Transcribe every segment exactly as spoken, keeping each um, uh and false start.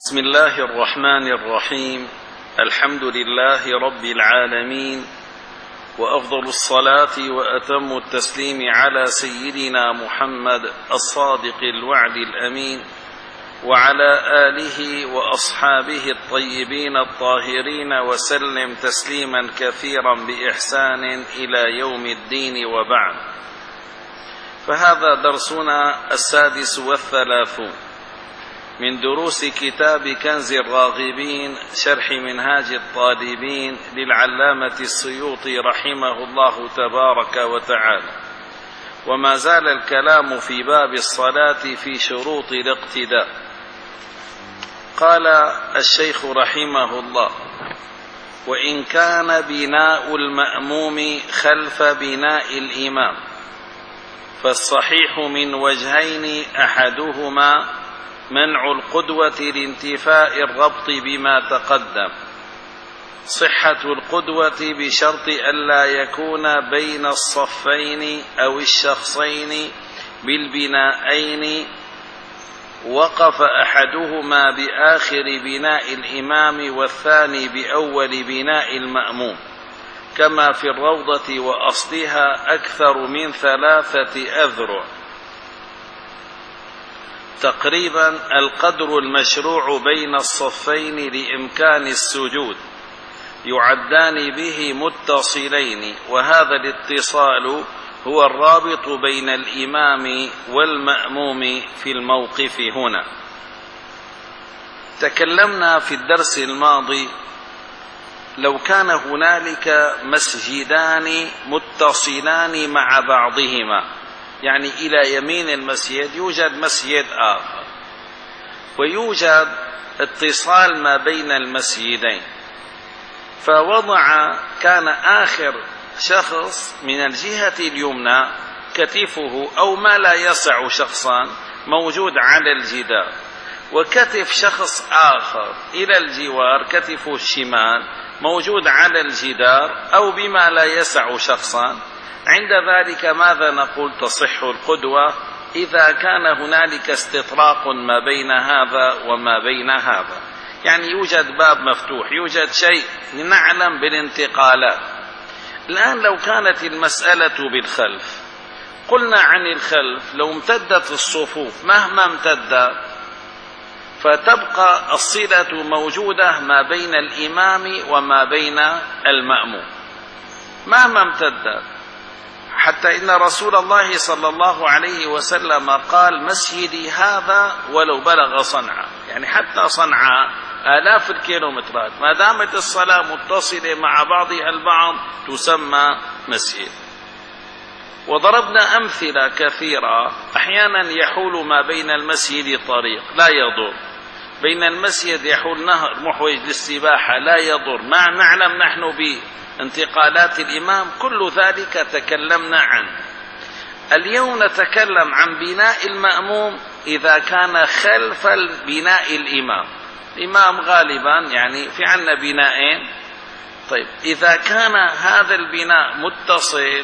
بسم الله الرحمن الرحيم. الحمد لله رب العالمين، وأفضل الصلاة وأتم التسليم على سيدنا محمد الصادق الوعد الأمين، وعلى آله وأصحابه الطيبين الطاهرين، وسلم تسليما كثيرا بإحسان إلى يوم الدين، وبعد. فهذا درسنا السادس والثلاثون من دروس كتاب كنز الراغبين شرح منهاج الطالبين للعلامة السيوطي رحمه الله تبارك وتعالى. وما زال الكلام في باب الصلاة في شروط الاقتداء. قال الشيخ رحمه الله: وإن كان بناء المأموم خلف بناء الإمام فالصحيح من وجهين، أحدهما منع القدوة لانتفاء الربط بما تقدم، صحة القدوة بشرط ألا يكون بين الصفين أو الشخصين بالبنائين وقف أحدهما بآخر بناء الإمام والثاني بأول بناء المأموم، كما في الروضة وأصلها أكثر من ثلاثة أذرع. تقريبا القدر المشروع بين الصفين لإمكان السجود يعدان به متصلين، وهذا الاتصال هو الرابط بين الإمام والمأموم في الموقف هنا. تكلمنا في الدرس الماضي لو كان هنالك مسجدان متصلان مع بعضهما، يعني إلى يمين المسجد يوجد مسجد آخر، ويوجد اتصال ما بين المسجدين، فوضع كان آخر شخص من الجهة اليمنى كتفه أو ما لا يسع شخصا موجود على الجدار، وكتف شخص آخر إلى الجوار كتفه الشمال موجود على الجدار أو بما لا يسع شخصا. عند ذلك ماذا نقول؟ تصح القدوة إذا كان هنالك استطراق ما بين هذا وما بين هذا، يعني يوجد باب مفتوح، يوجد شيء نعلم بالانتقالات. الآن لو كانت المسألة بالخلف، قلنا عن الخلف لو امتدت الصفوف مهما امتدت فتبقى الصلة موجودة ما بين الإمام وما بين المأموم مهما امتدت، حتى إن رسول الله صلى الله عليه وسلم قال: مسجدي هذا ولو بلغ صنعاء، يعني حتى صنعاء آلاف الكيلومترات ما دامت الصلاة متصلة مع بعضها البعض تسمى مسجد. وضربنا أمثلة كثيرة. أحيانا يحول ما بين المسجد طريق لا يضر، بين المسجد يحول نهر محوج للسباحة لا يضر، ما نعلم نحن به انتقالات الإمام، كل ذلك تكلمنا عنه. اليوم نتكلم عن بناء المأموم إذا كان خلف بناء الإمام. الإمام غالبا يعني في عنا بنائين، طيب إذا كان هذا البناء متصل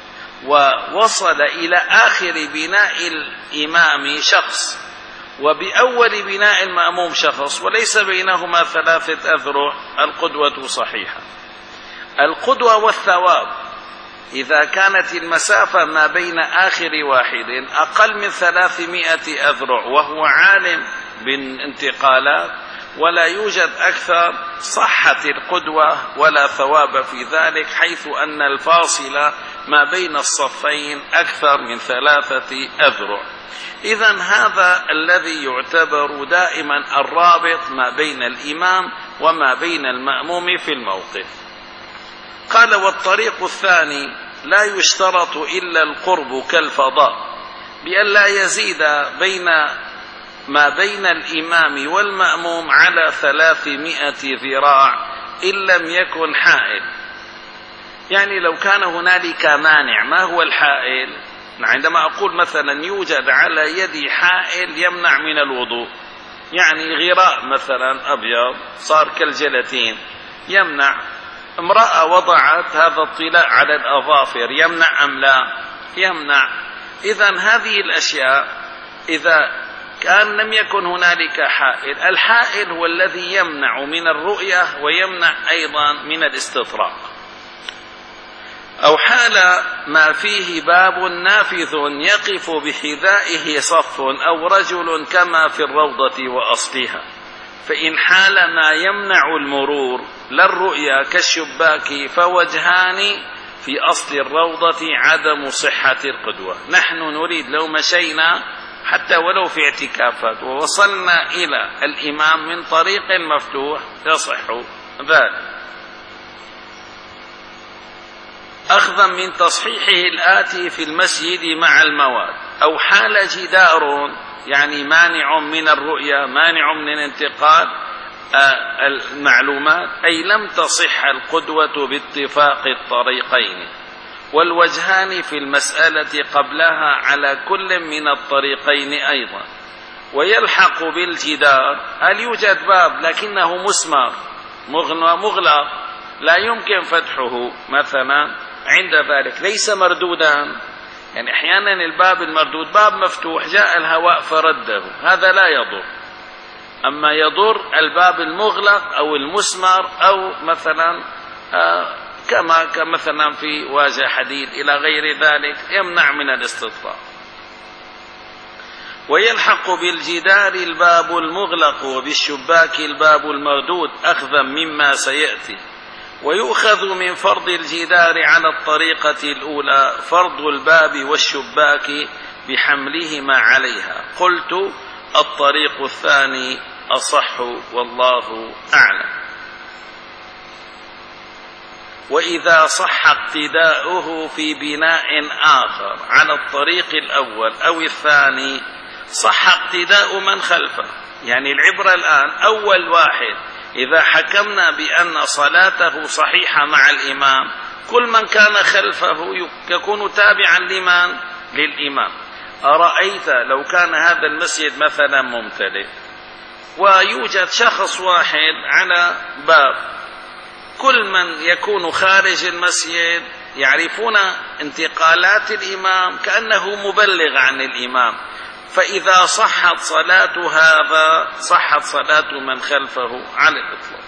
ووصل إلى آخر بناء الإمام شخص وبأول بناء المأموم شخص وليس بينهما ثلاثة أذرع، القدوة صحيحة. القدوة والثواب إذا كانت المسافة ما بين آخر واحد أقل من ثلاثمائة أذرع وهو عالم بالانتقالات ولا يوجد أكثر، صحت القدوة ولا ثواب في ذلك، حيث أن الفاصل ما بين الصفين أكثر من ثلاثة أذرع. إذن هذا الذي يعتبر دائما الرابط ما بين الإمام وما بين المأموم في الموقف. قال: والطريق الثاني لا يشترط إلا القرب كالفضاء، بأن لا يزيد بين ما بين الإمام والمأموم على ثلاثمائة ذراع إن لم يكن حائل. يعني لو كان هنالك مانع، ما هو الحائل؟ عندما أقول مثلا يوجد على يدي حائل يمنع من الوضوء، يعني غراء مثلا أبيض صار كالجلاتين يمنع، امرأة وضعت هذا الطلاء على الأظافر يمنع أم لا؟ يمنع. إذن هذه الأشياء إذا كأن لم يكن هنالك حائل. الحائل هو الذي يمنع من الرؤية ويمنع أيضا من الاستطراق. أو حال ما فيه باب نافذ يقف بحذائه صف أو رجل كما في الروضة وأصلها. فإن حال ما يمنع المرور لا الرؤيا كالشباك فوجهان في أصل الروضة عدم صحة القدوة. نحن نريد لو مشينا حتى ولو في اعتكافات ووصلنا إلى الإمام من طريق مفتوح يصح ذلك، أخذا من تصحيحه الآتي في المسجد مع المواد. أو حال جدار يعني مانع من الرؤية مانع من الانتقال المعلومات، أي لم تصح القدوة باتفاق الطريقين، والوجهان في المسألة قبلها على كل من الطريقين أيضا. ويلحق بالجدار هل يوجد باب لكنه مسمار مغلق لا يمكن فتحه مثلا، عند ذلك ليس مردودا، يعني أحيانا الباب المردود باب مفتوح جاء الهواء فرده، هذا لا يضر. أما يضر الباب المغلق أو المسمار أو مثلا آه كما كمثلا في واجهة حديد إلى غير ذلك يمنع من الاستطلاع. ويلحق بالجدار الباب المغلق وبالشباك الباب المردود أخذا مما سيأتي. ويؤخذ من فرض الجدار على الطريقة الأولى فرض الباب والشباك بحملهما عليها. قلت الطريق الثاني أصح والله أعلم. وإذا صح اقتداؤه في بناء آخر على الطريق الأول أو الثاني صح اقتداء من خلفه. يعني العبرة الآن أول واحد إذا حكمنا بأن صلاته صحيحة مع الإمام كل من كان خلفه يكون تابعا لمن؟ للإمام. أرأيت لو كان هذا المسجد مثلا ممتلئ ويوجد شخص واحد على باب، كل من يكون خارج المسجد يعرفون انتقالات الإمام كأنه مبلغ عن الإمام، فإذا صحت صلاة هذا صحت صلاة من خلفه على الإطلاق.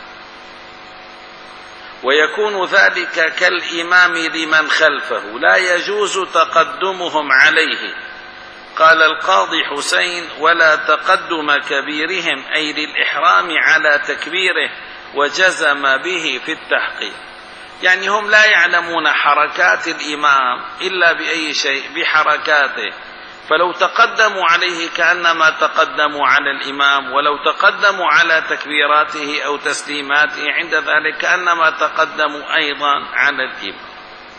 ويكون ذلك كالإمام لمن خلفه لا يجوز تقدمهم عليه. قال القاضي حسين ولا تقدم كبيرهم أي للإحرام على تكبيره، وجزم به في التحقيق. يعني هم لا يعلمون حركات الإمام إلا بأي شيء بحركاته، فلو تقدموا عليه كأنما تقدموا على الإمام، ولو تقدموا على تكبيراته أو تسليماته عند ذلك كأنما تقدموا أيضا على الإمام.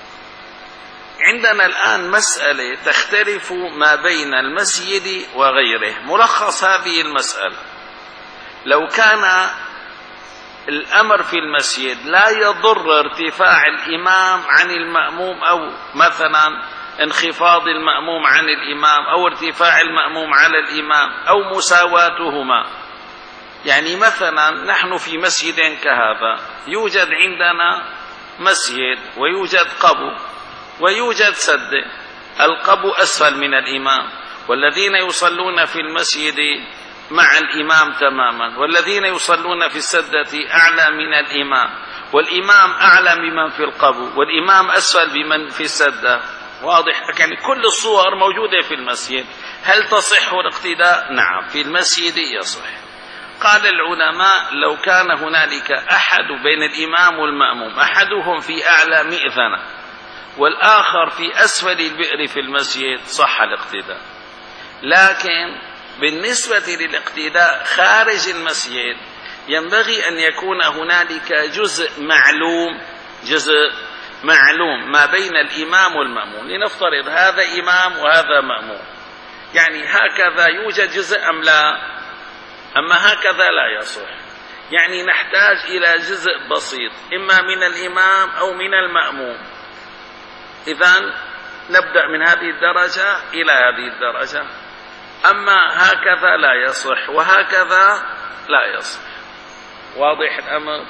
عندنا الآن مسألة تختلف ما بين المسجد وغيره. ملخص هذه المسألة: لو كان الأمر في المسجد لا يضر ارتفاع الإمام عن المأموم أو مثلا انخفاض المأموم عن الإمام أو ارتفاع المأموم على الإمام أو مساواتهما، يعني مثلا نحن في مسجد كهذا يوجد عندنا مسجد ويوجد قبو ويوجد سد، القبو أسفل من الإمام، والذين يصلون في المسجد مع الإمام تماما، والذين يصلون في السدة أعلى من الإمام، والإمام أعلى بمن في القبو، والإمام أسفل بمن في السدة. واضح؟ يعني كل الصور موجودة في المسجد. هل تصح الاقتداء؟ نعم، في المسجد يصح. قال العلماء لو كان هنالك أحد بين الإمام والمأموم أحدهم في أعلى مئذنة والآخر في أسفل البئر في المسجد صح الاقتداء. لكن بالنسبة للاقتداء خارج المسجد ينبغي أن يكون هنالك جزء معلوم جزء معلوم ما بين الإمام والمأموم. لنفترض هذا إمام وهذا مأموم، يعني هكذا يوجد جزء أم لا؟ أما هكذا لا يصح، يعني نحتاج إلى جزء بسيط إما من الإمام أو من المأموم. إذن نبدأ من هذه الدرجة إلى هذه الدرجة. أما هكذا لا يصح وهكذا لا يصح. واضح الأمر؟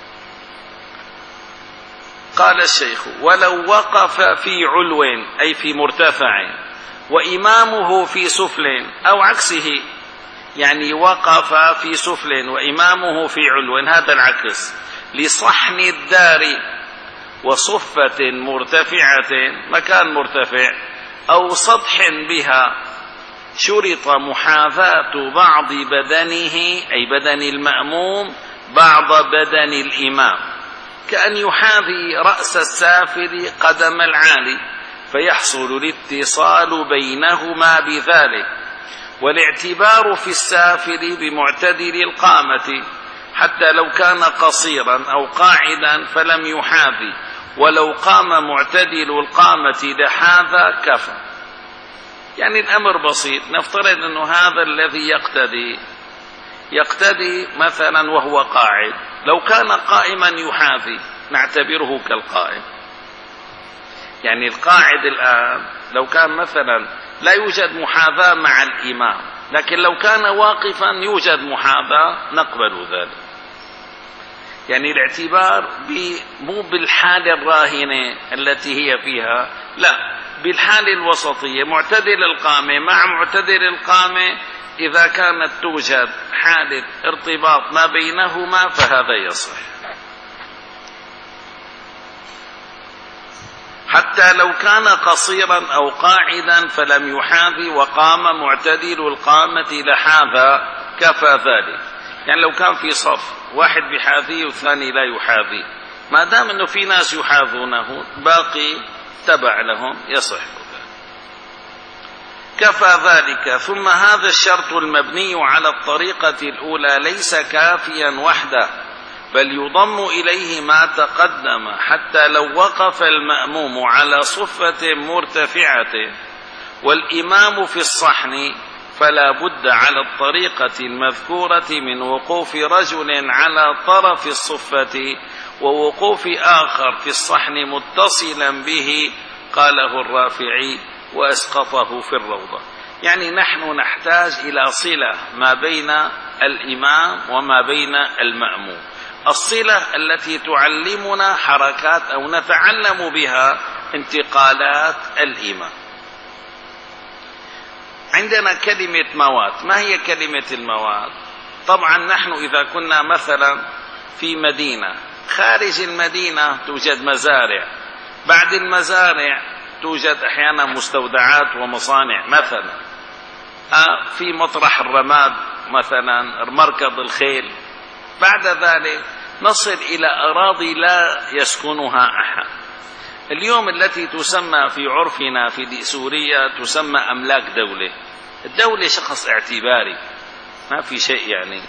قال الشيخ ولو وقف في علو أي في مرتفع وإمامه في سفل أو عكسه، يعني وقف في سفل وإمامه في علو، هذا العكس، لصحن الدار وصفة مرتفعة، مكان مرتفع أو سطح بها، شرط محاذاة بعض بدنه أي بدن المأموم بعض بدن الإمام، كأن يحاذي رأس السافل قدم العالي فيحصل الاتصال بينهما بذلك. والاعتبار في السافل بمعتدل القامة، حتى لو كان قصيرا أو قاعدا فلم يحاذي، ولو قام معتدل القامة لحاذا كفى. يعني الأمر بسيط، نفترض أنه هذا الذي يقتدي يقتدي مثلا وهو قاعد، لو كان قائما يحاذي نعتبره كالقائم. يعني القاعد الآن لو كان مثلا لا يوجد محاذاة مع الإمام، لكن لو كان واقفا يوجد محاذاة نقبل ذلك. يعني الاعتبار مو بالحالة الراهنة التي هي فيها، لا، بالحالة الوسطية، معتدل القامة مع معتدل القامة، إذا كانت توجد حالة ارتباط ما بينهما فهذا يصح. حتى لو كان قصيرا أو قاعدا فلم يحاذي وقام معتدل القامة لحاذا كفى ذلك. يعني لو كان في صف واحد بحاذيه والثاني لا يحاذيه، ما دام أنه في ناس يحاذونه باقي تبع لهم يصح ذلك. كفى ذلك. ثم هذا الشرط المبني على الطريقة الأولى ليس كافيا وحده، بل يضم إليه ما تقدم، حتى لو وقف المأموم على صفة مرتفعة والإمام في الصحن فلا بد على الطريقة المذكورة من وقوف رجل على طرف الصفة ووقوف آخر في الصحن متصلا به، قاله الرافعي وأسقطه في الروضة. يعني نحن نحتاج إلى صلة ما بين الإمام وما بين المأموم، الصلة التي تعلمنا حركات أو نتعلم بها انتقالات الإمام. عندنا كلمة موات. ما هي كلمة الموات؟ طبعا نحن إذا كنا مثلا في مدينة، خارج المدينة توجد مزارع، بعد المزارع توجد أحيانا مستودعات ومصانع، مثلا في مطرح الرماد مثلا مركض الخيل، بعد ذلك نصل إلى أراضي لا يسكنها أحد. اليوم التي تسمى في عرفنا في سوريا تسمى أملاك دولة. الدولة شخص اعتباري، ما في شيء يعني.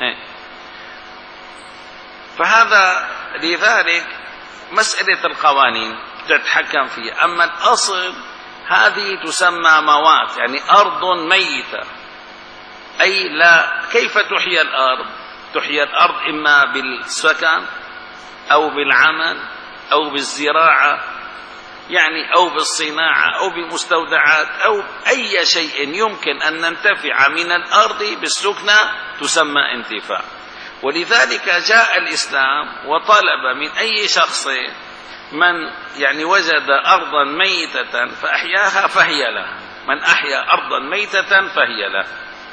فهذا لذلك مسألة القوانين تتحكم فيه. أما الأصل هذه تسمى موات، يعني أرض ميتة، أي لا. كيف تحيى الأرض؟ تحيى الأرض إما بالسكن أو بالعمل أو بالزراعة، يعني أو بالصناعة أو بمستودعات أو أي شيء يمكن أن ننتفع من الأرض بالسكنة تسمى انتفاع. ولذلك جاء الإسلام وطلب من أي شخص من يعني وجد أرضا ميتة فأحياها فهي له، من أحيا أرضا ميتة فهي له.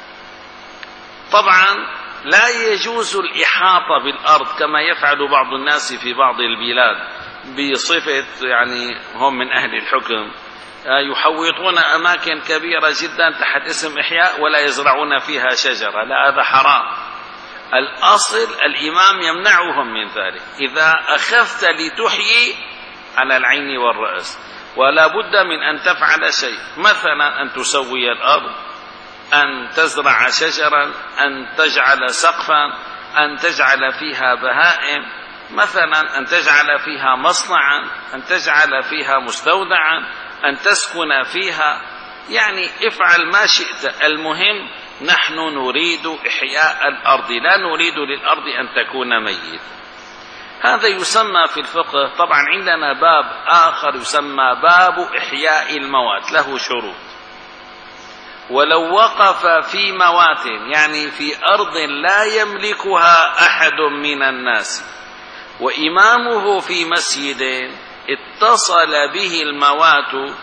طبعا لا يجوز الإحاطة بالأرض كما يفعل بعض الناس في بعض البلاد بصفة يعني هم من أهل الحكم، يحوطون أماكن كبيرة جدا تحت اسم إحياء ولا يزرعون فيها شجرة، لا، هذا حرام. الأصل الإمام يمنعهم من ذلك. إذا أخذت لتحيي على العين والرأس، ولا بد من أن تفعل شيء، مثلا أن تسوي الأرض، أن تزرع شجرا، أن تجعل سقفا، أن تجعل فيها بهائم، مثلا أن تجعل فيها مصنعا، أن تجعل فيها مستودعا، أن تسكن فيها، يعني افعل ما شئت. المهم نحن نريد إحياء الأرض، لا نريد للأرض أن تكون ميتة. هذا يسمى في الفقه. طبعا عندنا باب آخر يسمى باب إحياء الموات، له شروط. ولو وقف في موات، يعني في أرض لا يملكها أحد من الناس، وإمامه في مسجد اتصل به الموات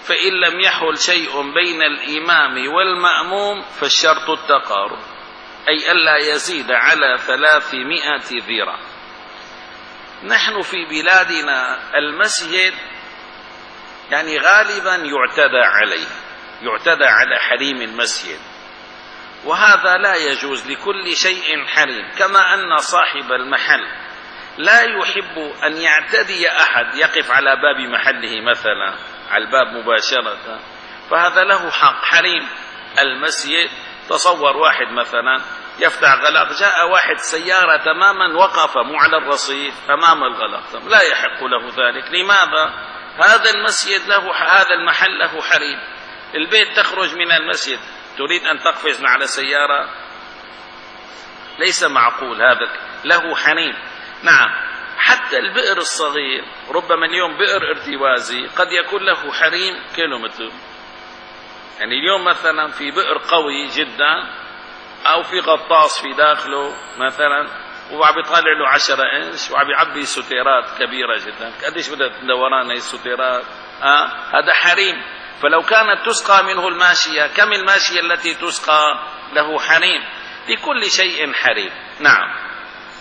فإن لم يحل شيء بين الإمام والمأموم فالشرط التقارب، أي ألا يزيد على ثلاثمائة ذراع. نحن في بلادنا المسجد يعني غالبا يعتدى عليه، يعتدى على حريم المسجد، وهذا لا يجوز لكل شيء حريم. كما أن صاحب المحل لا يحب أن يعتدي أحد يقف على باب محله مثلا على الباب مباشرة، فهذا له حق حريم المسجد. تصور واحد مثلا يفتح غلق، جاء واحد سيارة تماما وقف مو على الرصيف أمام الغلق، لا يحق له ذلك. لماذا؟ هذا المسجد له، هذا المحل له حريم. البيت تخرج من المسجد تريد أن تقفز على سيارة، ليس معقول، هذا له حريم. نعم، حتى البئر الصغير ربما اليوم بئر ارتوازي قد يكون له حريم كيلومتر. يعني اليوم مثلا في بئر قوي جدا أو في غطاس في داخله مثلا وعم يطالع له عشرة إنش وعم يعبي ستيرات كبيرة جدا، قديش بدها دوران هي الستيرات؟ آه هذا حريم. فلو كانت تسقى منه الماشية، كم الماشية التي تسقى له حريم؟ لكل شيء حريم. نعم.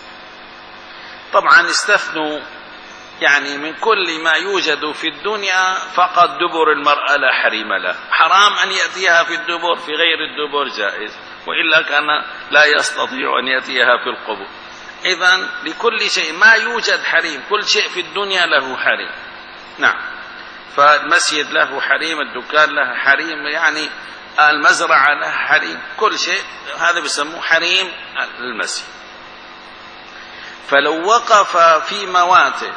طبعا استثنوا يعني من كل ما يوجد في الدنيا فقط دبر المرأة لا حريم له، حرام أن يأتيها في الدبر، في غير الدبر جائز، وإلا كان لا يستطيع أن يأتيها في القبور. إذن لكل شيء ما يوجد حريم، كل شيء في الدنيا له حريم. نعم. فالمسجد له حريم، الدكان له حريم، يعني المزرعة له حريم، كل شيء هذا بيسموه حريم المسجد. فلو وقف في مواته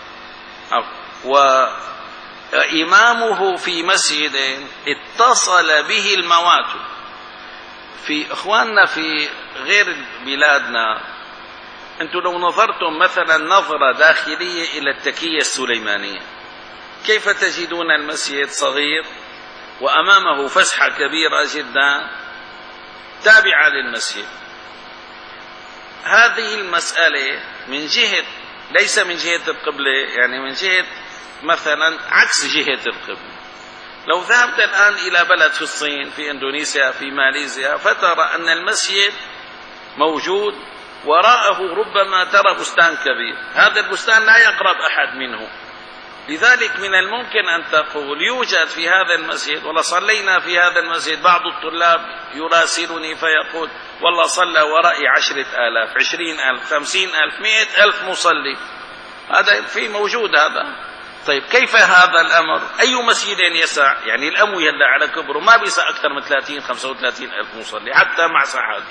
وإمامه في مسجد اتصل به الموات. في إخواننا في غير بلادنا، أنتم لو نظرتم مثلا نظرة داخلية إلى التكية السليمانية، كيف تجدون المسجد صغير وأمامه فسحة كبيرة جدا تابعة للمسجد. هذه المسألة من جهة، ليس من جهة القبلة، يعني من جهة مثلا عكس جهة القبلة. لو ذهبت الآن إلى بلد في الصين، في إندونيسيا، في ماليزيا، فترى أن المسجد موجود وراءه ربما ترى بستان كبير، هذا البستان لا يقرب أحد منه. لذلك من الممكن أن تقول يوجد في هذا المسجد، والله صلينا في هذا المسجد، بعض الطلاب يراسلني فيقول والله صلى ورائي عشرة آلاف، عشرين ألف، خمسين ألف، مئة ألف مصلي، هذا في موجود هذا. طيب كيف هذا الأمر؟ أي مسجد يسع؟ يعني الأموية اللي على كبره ما بيسع أكثر من ثلاثين خمسة وثلاثين ألف مصلي حتى مع ساحاته.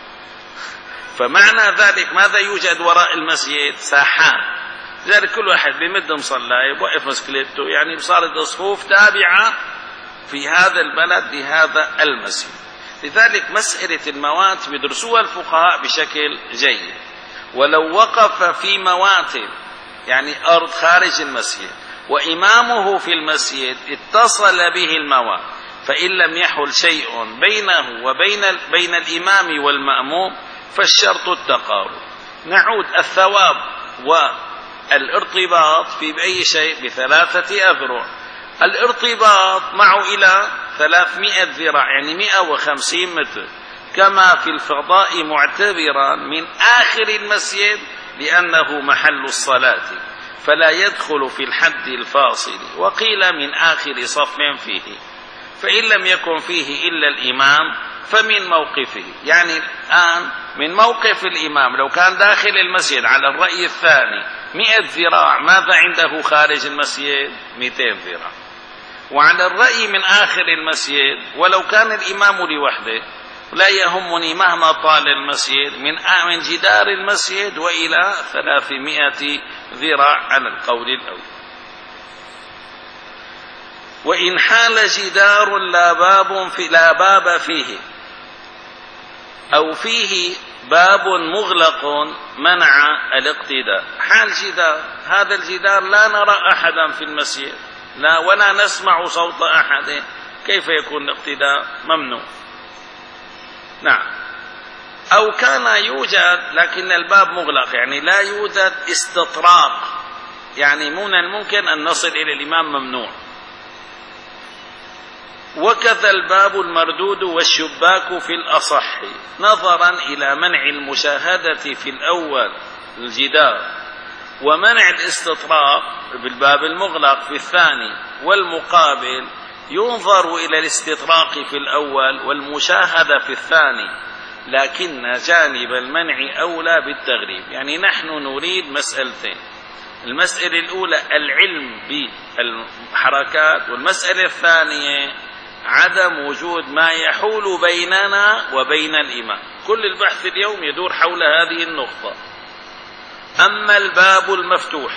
فمعنى ذلك ماذا يوجد وراء المسجد؟ ساحات، لذلك كل واحد بمد مصلى يوقف مسكلته، يعني صارت صفوف تابعة في هذا البلد لهذا المسجد. لذلك مسألة الموات بيدرسوها الفقهاء بشكل جيد. ولو وقف في موات يعني أرض خارج المسجد وإمامه في المسجد اتصل به الموات، فإن لم يحل شيء بينه وبين بين الإمام والمأموم فالشرط التقارب. نعود الثواب والارتباط في بأي شيء؟ بثلاثة أذرع. الارتباط معه إلى ثلاثمائة ذراع، يعني مئة وخمسين متر، كما في الفضاء معتبرا من آخر المسجد لأنه محل الصلاة، فلا يدخل في الحد الفاصل. وقيل من آخر صف فيه، فإن لم يكن فيه إلا الإمام فمن موقفه. يعني الآن من موقف الإمام لو كان داخل المسجد على الرأي الثاني مئة ذراع، ماذا عنده خارج المسجد؟ مئتين ذراع. وعلى الرأي من آخر المسجد ولو كان الإمام لوحده لا يهمني مهما طال المسجد، من من جدار المسجد وإلى ثلاثمائة ذراع على القول الأول. وإن حال جدار لا باب في لا باب فيه أو فيه باب مغلق منع الاقتداء. حال جدار، هذا الجدار لا نرى أحدا في المسجد، لا ولا نسمع صوت أحد، كيف يكون الاقتداء؟ ممنوع. نعم. أو كان يوجد لكن الباب مغلق، يعني لا يوجد استطراق، يعني من الممكن أن نصل إلى الإمام، ممنوع. وكذا الباب المردود والشباك في الأصح، نظرا إلى منع المشاهدة في الأول الجدار، ومنع الاستطراق بالباب المغلق في الثاني، والمقابل ينظر إلى الاستطراق في الأول والمشاهدة في الثاني، لكن جانب المنع أولى بالتغليب. يعني نحن نريد مسألتين: المسألة الأولى العلم بالحركات، والمسألة الثانية عدم وجود ما يحول بيننا وبين الإمام. كل البحث اليوم يدور حول هذه النقطة. أما الباب المفتوح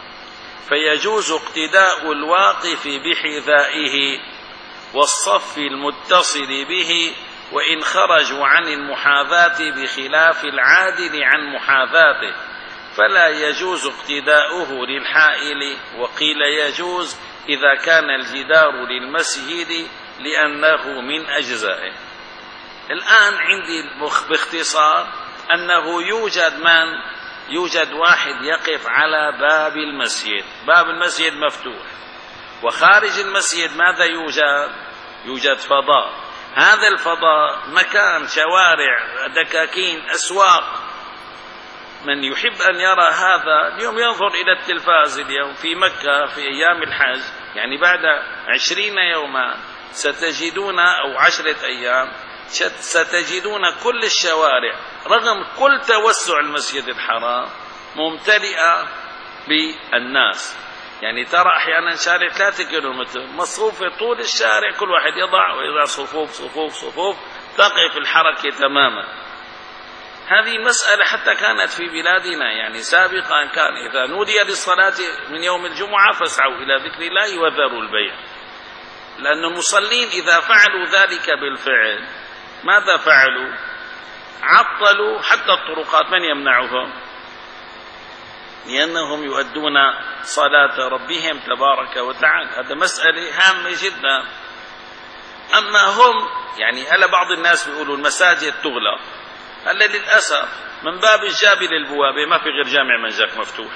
فيجوز اقتداء الواقف بحذائه والصف المتصل به، وإن خرجوا عن المحاذاة بخلاف العادل عن محاذاته فلا يجوز اقتداؤه للحائل. وقيل يجوز إذا كان الجدار للمسجد لأنه من أجزائه. الآن عندي باختصار أنه يوجد من يوجد واحد يقف على باب المسجد، باب المسجد مفتوح، وخارج المسجد ماذا يوجد؟ يوجد فضاء. هذا الفضاء مكان، شوارع، دكاكين، أسواق. من يحب أن يرى هذا اليوم ينظر إلى التلفاز. اليوم في مكة في أيام الحج، يعني بعد عشرين يوما ستجدون أو عشرة أيام ستجدون كل الشوارع رغم كل توسع المسجد الحرام ممتلئة بالناس. يعني ترى أحيانا شارع ثلاثة كيلومتر مصفوفة طول الشارع، كل واحد يضع ويضع صفوف صفوف صفوف تقف الحركة تماما. هذه مسألة حتى كانت في بلادنا، يعني سابقا كان إذا نودي للصلاة من يوم الجمعة فاسعوا إلى ذكر الله وذروا البيع، لأن المصلين إذا فعلوا ذلك بالفعل ماذا فعلوا؟ عطلوا حتى الطرقات. من يمنعهم؟ لأنهم يؤدون صلاة ربهم تبارك وتعالى. هذا مسألة هامة جدا. أما هم يعني هلا بعض الناس بيقولوا المساجد تغلق. هلا للأسف من باب الجابي للبوابة ما في غير جامع منجاك مفتوح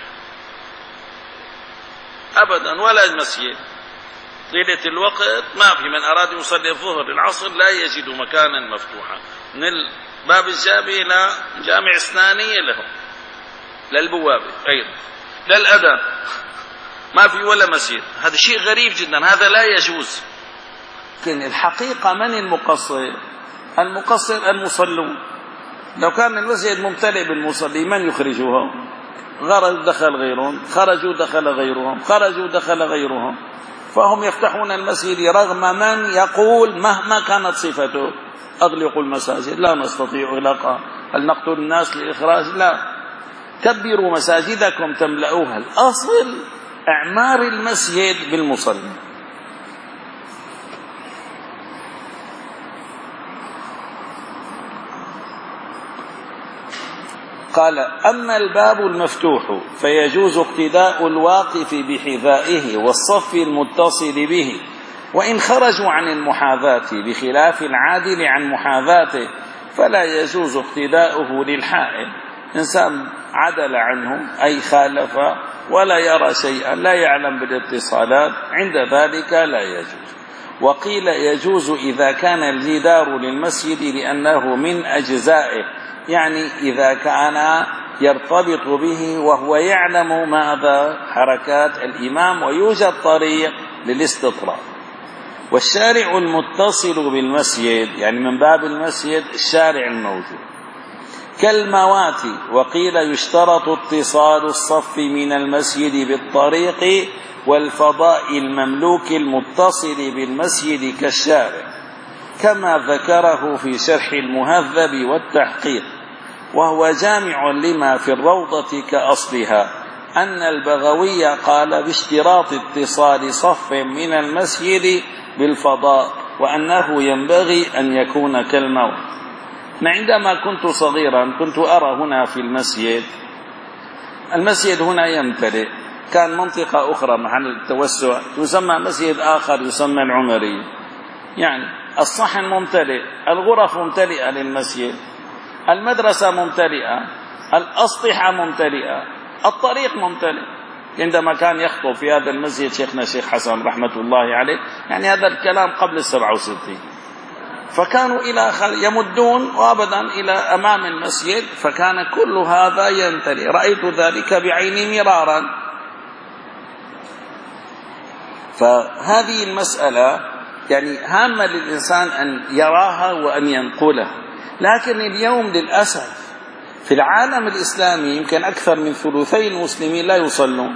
أبدا، ولا المسجد طيلة الوقت ما في. من أراد يصلي الظهر العصر لا يجد مكانا مفتوحا، من باب الجابي إلى جامع اسنانية له للبوابة أيضا للأذان ما في ولا مسجد. هذا شيء غريب جدا، هذا لا يجوز. لكن الحقيقة من المقصر؟ المقصر المصلون. لو كان المسجد ممتلئ بالمصلين من يخرجهم؟ غرج دخل غيرهم، خرجوا دخل غيرهم، خرجوا دخل غيرهم، فهم يفتحون المسجد رغم من يقول مهما كانت صفته أغلقوا المساجد. لا نستطيع إغلاقها. هل نقتل الناس لإخراج؟ لا. كبروا مساجدكم تملؤوها. الأصل إعمار المسجد بالمصلين. قال: أما الباب المفتوح فيجوز اقتداء الواقف بحذائه والصف المتصل به، وإن خرجوا عن المحاذاة بخلاف العادل عن محاذاته فلا يجوز اقتداؤه للحائل. إنسان عدل عنهم أي خالف ولا يرى شيئا، لا يعلم بالاتصالات، عند ذلك لا يجوز. وقيل يجوز إذا كان الجدار للمسجد لأنه من أجزائه، يعني إذا كان يرتبط به وهو يعلم ماذا حركات الإمام ويوجد طريق للاستطراق. والشارع المتصل بالمسجد يعني من باب المسجد الشارع الموجود كالموات. وقيل يشترط اتصال الصف من المسجد بالطريق والفضاء المملوك المتصل بالمسجد كالشارع، كما ذكره في شرح المهذب والتحقيق، وهو جامع لما في الروضة كأصلها، أن البغوي قال باشتراط اتصال صف من المسجد بالفضاء، وأنه ينبغي أن يكون كالموت. عندما كنت صغيرا كنت أرى هنا في المسجد، المسجد هنا يمتلئ، كان منطقة أخرى محل التوسع يسمى مسجد آخر يسمى العمري، يعني الصحن ممتلئ، الغرف ممتلئة للمسجد، المدرسة ممتلئة، الأسطحة ممتلئة، الطريق ممتلئ. عندما كان يخطب في هذا المسجد شيخنا الشيخ حسن رحمة الله عليه، يعني هذا الكلام قبل السبعة وستين، فكانوا إلى يمدون وابدا إلى أمام المسجد، فكان كل هذا ينتلي. رأيت ذلك بعيني مرارا. فهذه المسألة يعني هامة للإنسان أن يراها وأن ينقلها. لكن اليوم للأسف في العالم الإسلامي يمكن أكثر من ثلثي المسلمين لا يصلون.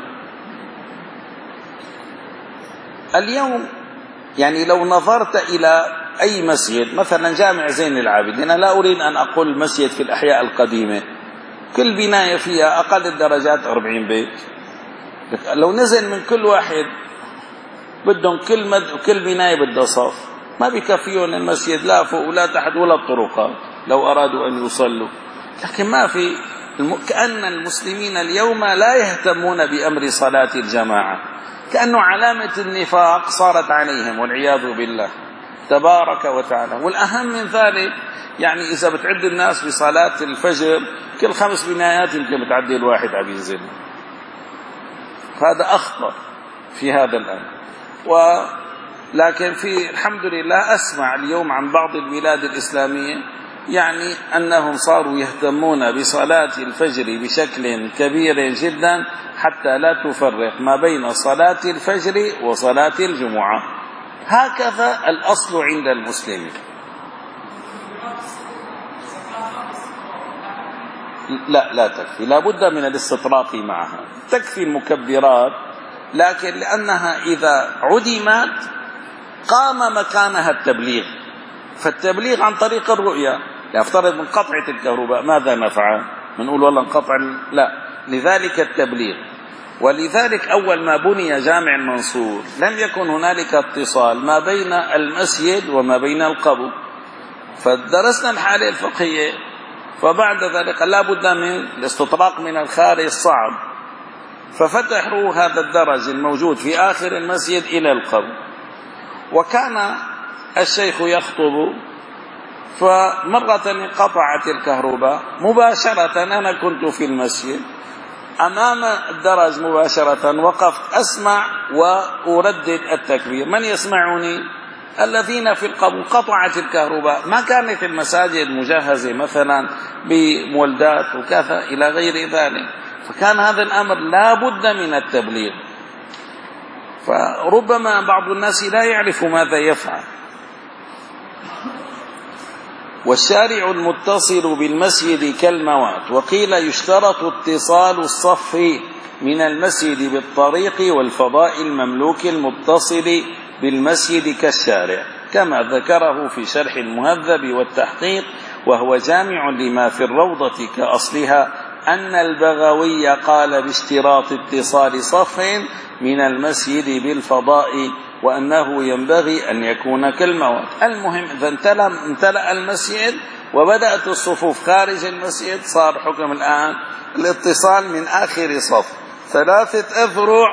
اليوم يعني لو نظرت إلى أي مسجد، مثلا جامع زين العابدين، أنا لا أريد أن أقول مسجد في الأحياء القديمة، كل بناية فيها أقل الدرجات أربعين بيت، لو نزل من كل واحد بدهم كل مد وكل بناية بدها صف، ما بيكفيون المسجد لا فوق ولا تحت ولا الطرقات لو أرادوا أن يصلوا. لكن ما في الم... كأن المسلمين اليوم لا يهتمون بأمر صلاة الجماعة، كأنه علامة النفاق صارت عليهم والعياذ بالله تبارك وتعالى. والأهم من ذلك يعني إذا بتعد الناس بصلاة الفجر كل خمس بنايات يمكن بتعدي الواحد عم ينزل. هذا أخطر في هذا الأمر. ولكن في الحمد لله أسمع اليوم عن بعض البلاد الإسلامية يعني أنهم صاروا يهتمون بصلاة الفجر بشكل كبير جدا حتى لا تفرق ما بين صلاة الفجر وصلاة الجمعة. هكذا الأصل عند المسلمين. لا لا تكفي، لا بد من الاستطراق معها. تكفي المكبرات، لكن لأنها إذا عدمت قام مكانها التبليغ، فالتبليغ عن طريق الرؤية. يفترض من قطعة الكهرباء ماذا نفعل؟ منقول والله انقطع، لا، لذلك التبليغ. ولذلك أول ما بني جامع المنصور لم يكن هنالك اتصال ما بين المسجد وما بين القبو، فدرسنا الحالة الفقهية، فبعد ذلك لا بد من الاستطراق من الخارج صعب، ففتحوا هذا الدرج الموجود في آخر المسجد إلى القبو. وكان الشيخ يخطب، فمرة انقطعت الكهرباء مباشرة، أنا كنت في المسجد أمام الدرج مباشرة، وقفت أسمع وأردد التكبير. من يسمعني؟ الذين في القبو. قطعت الكهرباء، ما كانت المساجد مجهزة مثلا بمولدات وكذا إلى غير ذلك، فكان هذا الأمر لا بد من التبليغ. فربما بعض الناس لا يعرف ماذا يفعل. والشارع المتصل بالمسجد كالموات. وقيل يشترط اتصال الصف من المسجد بالطريق والفضاء المملوك المتصل بالمسجد كالشارع، كما ذكره في شرح المهذب والتحقيق، وهو جامع لما في الروضة كأصلها، أن البغوي قال باشتراط اتصال صف من المسجد بالفضاء، وأنه ينبغي أن يكون كالموت. المهم إذا امتلأ المسجد وبدأت الصفوف خارج المسجد، صار حكم الآن الاتصال من آخر صف، ثلاثة أذرع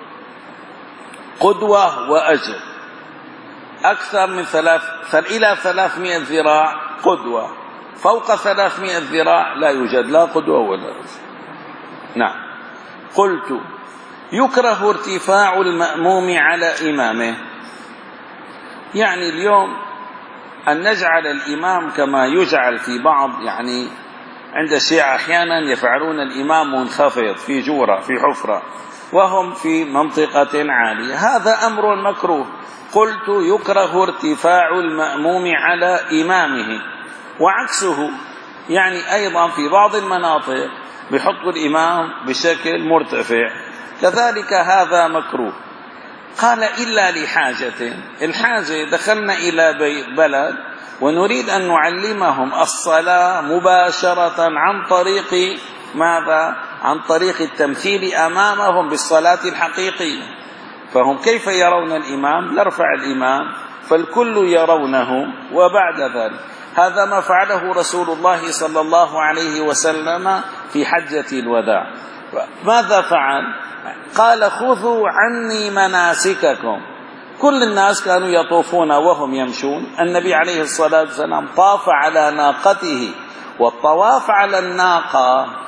قدوة وأجر، أكثر من ثلاث إلى ثلاثمائة ذراع قدوة، فوق ثلاثمائة ذراع لا يوجد لا قدوة ولا أجر. نعم. قلت يكره ارتفاع المأموم على إمامه. يعني اليوم أن نجعل الإمام كما يجعل في بعض، يعني عند الشيعة أحيانا يفعلون الإمام منخفض في جورة في حفرة وهم في منطقة عالية، هذا أمر مكروه. قلت يكره ارتفاع المأموم على إمامه، وعكسه، يعني أيضا في بعض المناطق بحط الإمام بشكل مرتفع، كذلك هذا مكروه. قال إلا لحاجة. الحاجة دخلنا إلى بلد ونريد أن نعلمهم الصلاة مباشرة عن طريق ماذا؟ عن طريق التمثيل أمامهم بالصلاة الحقيقية. فهم كيف يرون الإمام؟ نرفع الإمام فالكل يرونه، وبعد ذلك هذا ما فعله رسول الله صلى الله عليه وسلم في حجة الوداع. ماذا فعل؟ قال خذوا عني مناسككم. كل الناس كانوا يطوفون وهم يمشون، النبي عليه الصلاة والسلام طاف على ناقته، والطواف على الناقة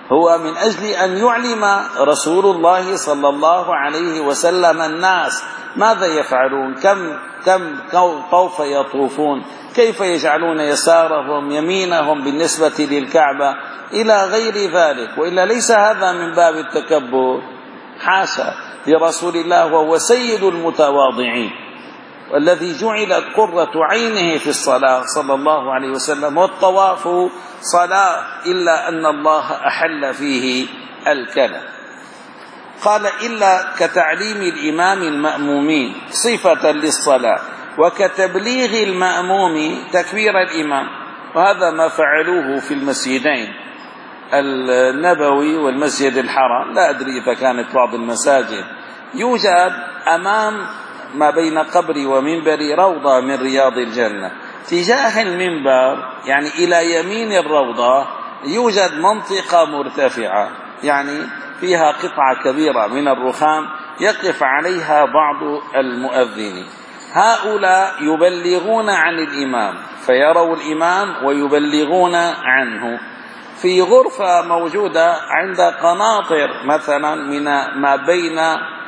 هو من أجل أن يعلم رسول الله صلى الله عليه وسلم الناس ماذا يفعلون، كم كم طوف يطوفون، كيف يجعلون يسارهم يمينهم بالنسبة للكعبة إلى غير ذلك. وإلا ليس هذا من باب التكبر، حاشا لرسول الله، وهو سيد المتواضعين والذي جعلت قرة عينه في الصلاة صلى الله عليه وسلم، والطواف صلاة إلا أن الله أحل فيه الكلام. قال إلا كتعليم الإمام المأمومين صفة للصلاة وكتبليغ المأموم تكبير الإمام. وهذا ما فعلوه في المسجدين النبوي والمسجد الحرام. لا أدري إذا كانت بعض المساجد يوجد أمام ما بين قبري ومنبري روضة من رياض الجنة، تجاه المنبر يعني إلى يمين الروضة يوجد منطقة مرتفعة يعني فيها قطعة كبيرة من الرخام يقف عليها بعض المؤذنين. هؤلاء يبلغون عن الإمام، فيروا الإمام ويبلغون عنه. في غرفة موجودة عند قناطر مثلا من ما بين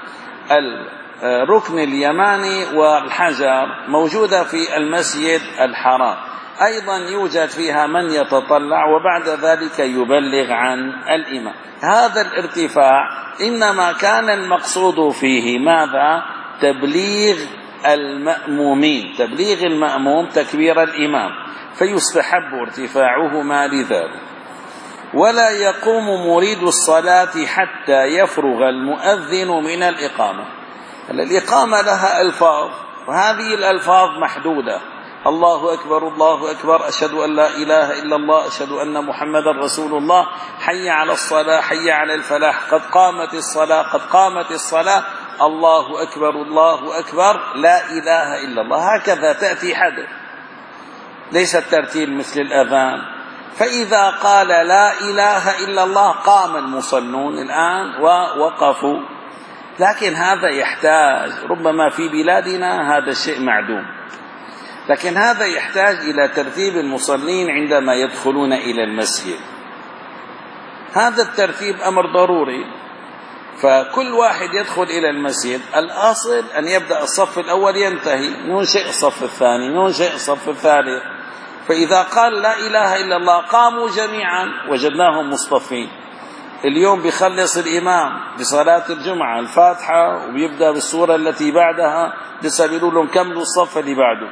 الركن اليماني والحجر موجودة في المسجد الحرام، أيضا يوجد فيها من يتطلع وبعد ذلك يبلغ عن الإمام. هذا الارتفاع إنما كان المقصود فيه ماذا؟ تبليغ المأمومين، تبليغ المأموم تكبير الإمام، فيستحب ارتفاعهما لذلك. ولا يقوم مريد الصلاة حتى يفرغ المؤذن من الإقامة. الإقامة لها ألفاظ، وهذه الألفاظ محدودة: الله أكبر الله أكبر، أشهد أن لا إله إلا الله، أشهد أن محمدا رسول الله، حي على الصلاة حي على الفلاح، قد قامت الصلاة قد قامت الصلاة، الله أكبر الله أكبر، لا إله إلا الله. هكذا تأتي حدث، ليس الترتيب مثل الأذان. فإذا قال لا إله إلا الله قام المصلون الآن ووقفوا. لكن هذا يحتاج، ربما في بلادنا هذا الشيء معدوم، لكن هذا يحتاج إلى ترتيب المصلين عندما يدخلون إلى المسجد. هذا الترتيب أمر ضروري، فكل واحد يدخل إلى المسجد الأصل أن يبدأ الصف الأول ينتهي، ينشئ الصف الثاني ينشئ الصف الثالث. فإذا قال لا إله إلا الله قاموا جميعا وجدناهم مصطفين. اليوم بيخلص الإمام بصلاة الجمعة الفاتحة وبيبدأ بالسورة التي بعدها، لسه بيقولوا لهم كملوا الصف اللي بعده.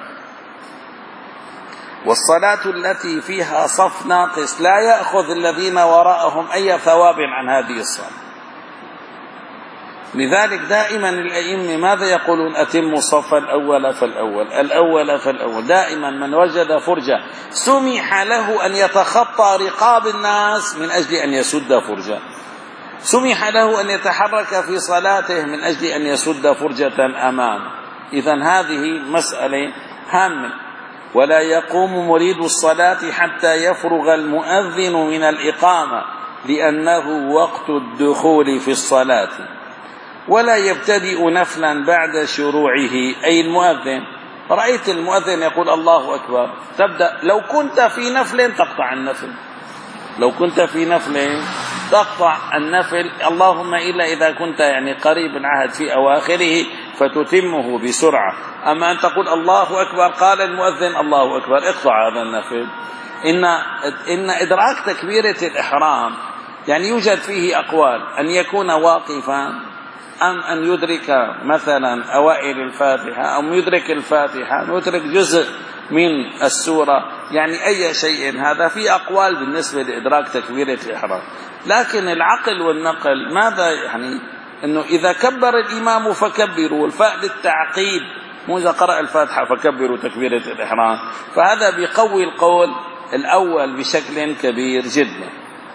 والصلاة التي فيها صف ناقص لا يأخذ الذين وراءهم أي ثواب عن هذه الصلاة. لذلك دائما الأئمة ماذا يقولون؟ أتموا الصف الأول فالأول الأول فالأول. دائما من وجد فرجة سمح له أن يتخطى رقاب الناس من أجل أن يسد فرجة، سمح له أن يتحرك في صلاته من أجل أن يسد فرجة أمامه. إذن هذه مسألة هامة. ولا يقوم مريد الصلاة حتى يفرغ المؤذن من الإقامة لأنه وقت الدخول في الصلاة. ولا يبتدئ نفلا بعد شروعه، أي المؤذن. رأيت المؤذن يقول الله أكبر، تبدأ. لو كنت في نفل تقطع النفل، لو كنت في نفل تقطع النفل، اللهم إلا إذا كنت يعني قريب العهد في أواخره فتتمه بسرعة. أما أن تقول الله أكبر قال المؤذن الله أكبر، اقطع هذا النفل. إن, إن إدراك تكبيرة الإحرام يعني يوجد فيه أقوال: أن يكون واقفا، أم أن يدرك مثلا أوائل الفاتحة، أو يدرك الفاتحة، يدرك جزء من السورة، يعني أي شيء. هذا في أقوال بالنسبة لإدراك تكبيرة الإحرام. لكن العقل والنقل ماذا يعني؟ أنه إذا كبر الإمام فكبروا، والفاء للتعقيب، مو إذا قرأ الفاتحة فكبروا تكبيرة الإحرام. فهذا بيقوي القول الأول بشكل كبير جدا.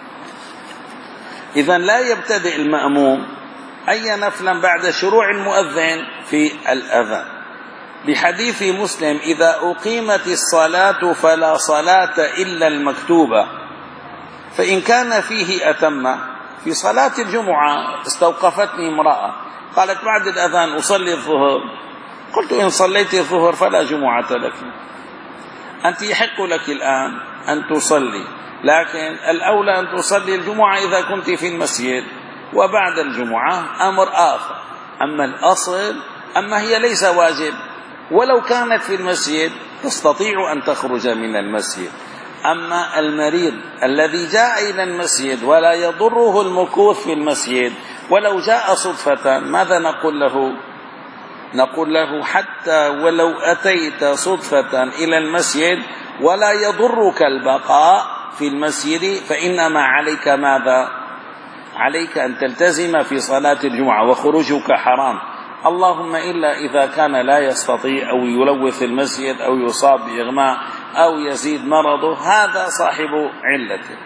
إذن لا يبتدئ المأموم أي نفلا بعد شروع المؤذن في الأذان، بحديث مسلم: إذا أقيمت الصلاة فلا صلاة إلا المكتوبة، فإن كان فيه أتم. في صلاة الجمعة استوقفتني امرأة قالت: بعد الأذان أصلي الظهر. قلت: إن صليت الظهر فلا جمعة لك، أنت يحق لك الآن أن تصلي، لكن الأولى أن تصلي الجمعة إذا كنت في المسجد، وبعد الجمعة أمر آخر. أما الأصل، أما هي ليس واجب، ولو كانت في المسجد تستطيع أن تخرج من المسجد. أما المريض الذي جاء إلى المسجد ولا يضره المكوث في المسجد ولو جاء صدفة، ماذا نقول له؟ نقول له حتى ولو أتيت صدفة إلى المسجد ولا يضرك البقاء في المسجد فإنما عليك ماذا؟ عليك أن تلتزم في صلاة الجمعة، وخروجك حرام، اللهم إلا إذا كان لا يستطيع أو يلوث المسجد أو يصاب بإغماء أو يزيد مرضه، هذا صاحب علته.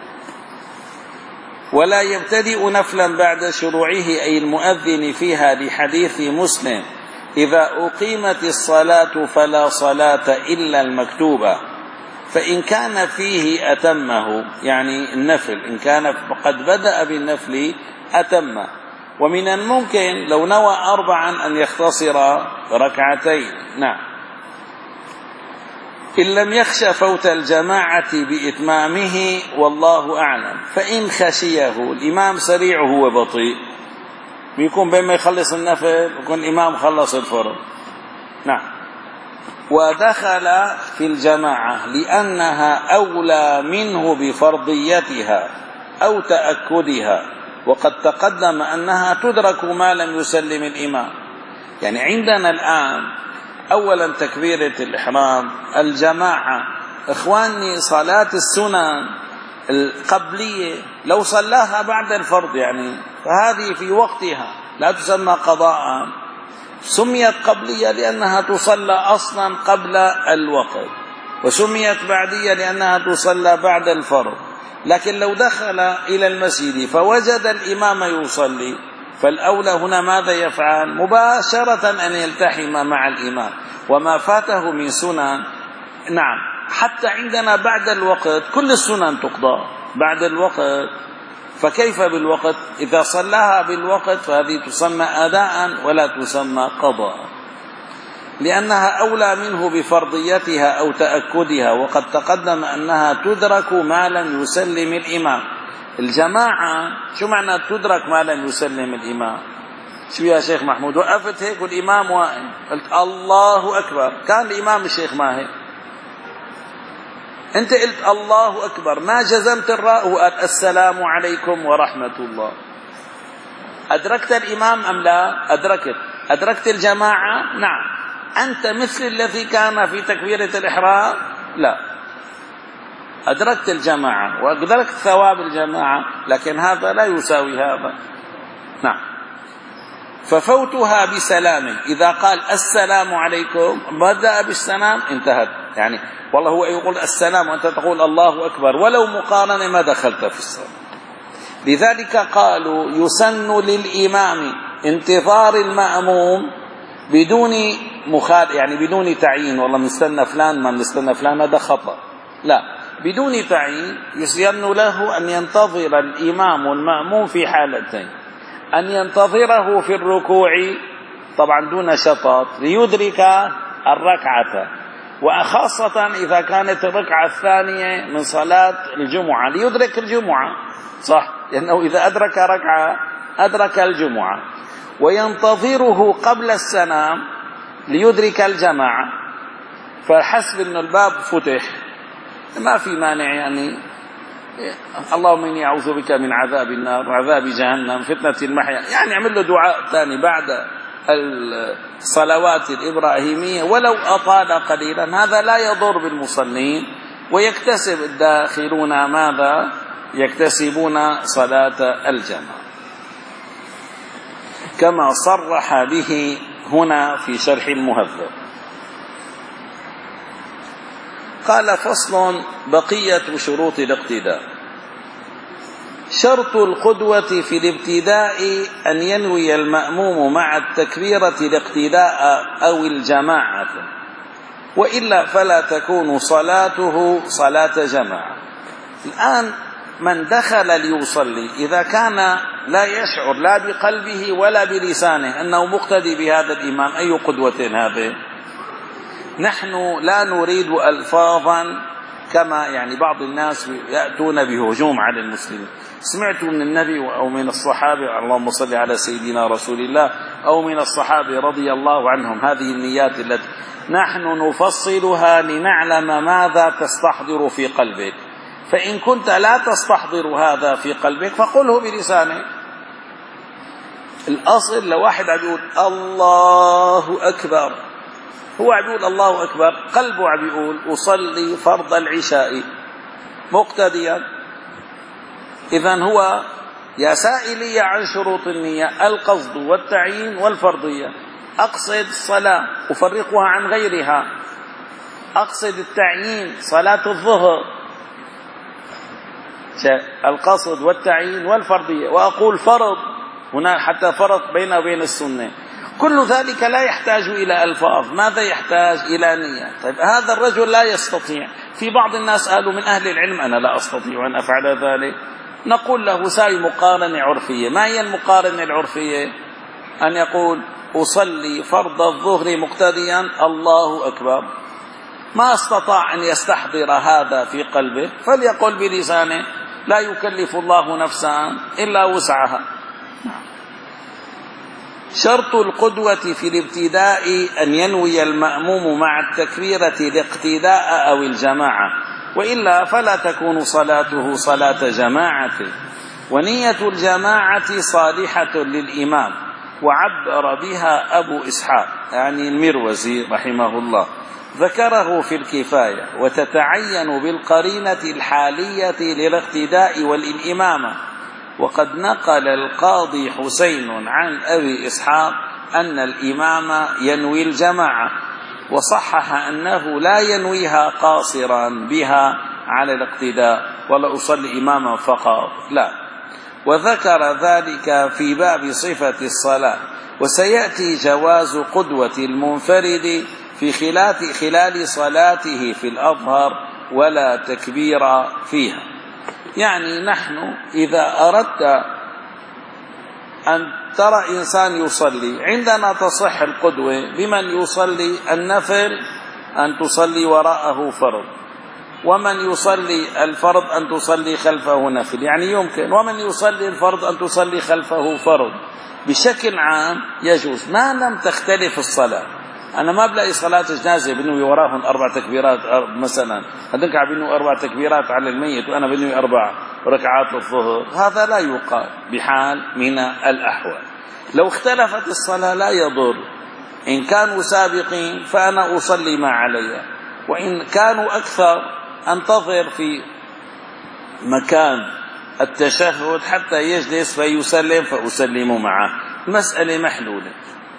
ولا يبتدئ نفلا بعد شروعه أي المؤذن فيها، لحديث مسلم: إذا أقيمت الصلاة فلا صلاة إلا المكتوبة، فإن كان فيه أتمه، يعني النفل، إن كان قد بدأ بالنفل أتمه. ومن الممكن لو نوى أربعا أن يختصر ركعتين. نعم، إن لم يخش فوت الجماعة بإتمامه والله أعلم. فإن خشيه، الإمام سريع هو بطيء، بيكون بين ما يخلص النفل يكون الإمام خلص الفرض. نعم، ودخل في الجماعة لأنها أولى منه بفرضيتها أو تأكدها، وقد تقدم أنها تدرك ما لم يسلم الإمام. يعني عندنا الآن أولا تكبيرة الإحرام، الجماعة. إخواني، صلاة السنن القبلية لو صلاها بعد الفرض يعني فهذه في وقتها لا تسمى قضاء، سميت قبلية لأنها تصلى أصلا قبل الوقت، وسميت بعدية لأنها تصلى بعد الفرض. لكن لو دخل إلى المسجد فوجد الإمام يصلي، فالأولى هنا ماذا يفعل؟ مباشرة أن يلتحم مع الإمام، وما فاته من سنن. نعم، حتى عندنا بعد الوقت كل السنن تقضى بعد الوقت، فكيف بالوقت؟ إذا صلاها بالوقت فهذه تسمى أداء ولا تسمى قضاء، لأنها أولى منه بفرضيتها أو تأكدها، وقد تقدم أنها تدرك ما لم يسلم الإمام. الجماعة شو معنى تدرك ما لم يسلم الإمام؟ شو يا شيخ محمود؟ وقفت هيك والإمام واقف، قلت الله أكبر، كان الإمام الشيخ ما هيك، أنت قلت الله أكبر، ما جزمت الراء وقال السلام عليكم ورحمة الله. أدركت الإمام أم لا؟ أدركت. أدركت الجماعة؟ نعم. أنت مثل الذي كان في تكبيرة الإحرام؟ لا، أدركت الجماعة وأدركت ثواب الجماعة، لكن هذا لا يساوي هذا. نعم، ففوتها بسلام، إذا قال السلام عليكم بدأ بالسلام انتهت. يعني والله هو يقول السلام وأنت تقول الله أكبر، ولو مقارنة ما دخلت في السلام. لذلك قالوا يسن للإمام انتظار المأموم بدون مخال، يعني بدون تعيين، والله منستنى فلان ما منستنى فلان، هذا خطأ. لا، بدون تعيين يسن له أن ينتظر الإمام المأموم في حالتين: أن ينتظره في الركوع طبعا دون شطط ليدرك الركعة، وخاصة إذا كانت الركعة الثانية من صلاة الجمعة ليدرك الجمعة، صح، لأنه إذا أدرك ركعة أدرك الجمعة. وينتظره قبل السلام ليدرك الجماعة، فحسب أن الباب فتح ما في مانع. يعني اللهم إني أعوذ بك من عذاب النار وعذاب جهنم فتنة المحيا، يعني اعمل له دعاء ثاني بعد الصلوات الإبراهيمية ولو أطال قليلا، هذا لا يضر بالمصلين، ويكتسب الداخلون ماذا؟ يكتسبون صلاة الجماعة، كما صرح به هنا في شرح المهذب. قال: فصل: بقية شروط الاقتداء. شرط القدوة في الابتداء أن ينوي المأموم مع التكبيرة الاقتداء أو الجماعة، وإلا فلا تكون صلاته صلاة جماعة. الآن من دخل ليصلي إذا كان لا يشعر لا بقلبه ولا بلسانه أنه مقتدي بهذا الإمام، أي قدوة هذه؟ نحن لا نريد ألفاظا كما يعني بعض الناس يأتون بهجوم على المسلمين. سمعت من النبي أو من الصحابة، اللهم صل على سيدنا رسول الله، أو من الصحابة رضي الله عنهم هذه النيات التي نحن نفصلها لنعلم ماذا تستحضر في قلبك، فإن كنت لا تستحضر هذا في قلبك فقله بلسانك. الأصل لو واحد عم يقول الله أكبر، هو عم يقول الله أكبر، قلبه عم يقول أصلي فرض العشاء مقتديا. إذن هو يا سائلي عن شروط النية القصد والتعيين والفرضية. أقصد الصلاة أفرقها عن غيرها، أقصد التعيين صلاة الظهر، القصد والتعيين والفرضية، وأقول فرض هنا حتى فرق بين وبين السنة. كل ذلك لا يحتاج إلى ألفاظ، ماذا يحتاج؟ إلى نية. طيب هذا الرجل لا يستطيع. في بعض الناس قالوا من أهل العلم أنا لا أستطيع أن أفعل ذلك، نقول له ساي مقارنة عرفية. ما هي المقارنة العرفية؟ أن يقول أصلي فرض الظهر مقتديا الله أكبر. ما استطاع أن يستحضر هذا في قلبه فليقل بلسانه لا يكلف الله نفسا إلا وسعها. شرط القدوة في الابتداء أن ينوي المأموم مع التكبيرة الاقتداء أو الجماعة، وإلا فلا تكون صلاته صلاة جماعة. ونية الجماعة صالحة للإمام، وعبر بها أبو إسحاق يعني المروزي رحمه الله، ذكره في الكفاية، وتتعين بالقرينة الحالية للاقتداء والإمامة. وقد نقل القاضي حسين عن أبي إسحاق أن الإمام ينوي الجماعة، وصحح أنه لا ينويها قاصرا بها على الاقتداء ولا أصلي إماما فقط، لا. وذكر ذلك في باب صفة الصلاة. وسيأتي جواز قدوة المنفرد في خلال خلال صلاته في الأظهر ولا تكبير فيها. يعني نحن إذا أردت أن ترى إنسان يصلي، عندنا تصح القدوة بمن يصلي النفل أن تصلي وراءه فرض، ومن يصلي الفرض أن تصلي خلفه نفل، يعني يمكن. ومن يصلي الفرض أن تصلي خلفه فرض. بشكل عام يجوز ما لم تختلف الصلاة. أنا ما بلاقي صلاة جنازة بنوي وراهم أربع تكبيرات مثلا، هذنك بنوي أربع تكبيرات على الميت وأنا بنوي أربع ركعات الظهر، هذا لا يقال بحال من الأحوال. لو اختلفت الصلاة لا يضر، إن كانوا سابقين فأنا أصلي ما علي، وإن كانوا أكثر أنتظر في مكان التشهد حتى يجلس فيسلم فأسلم معه، المسألة محلولة.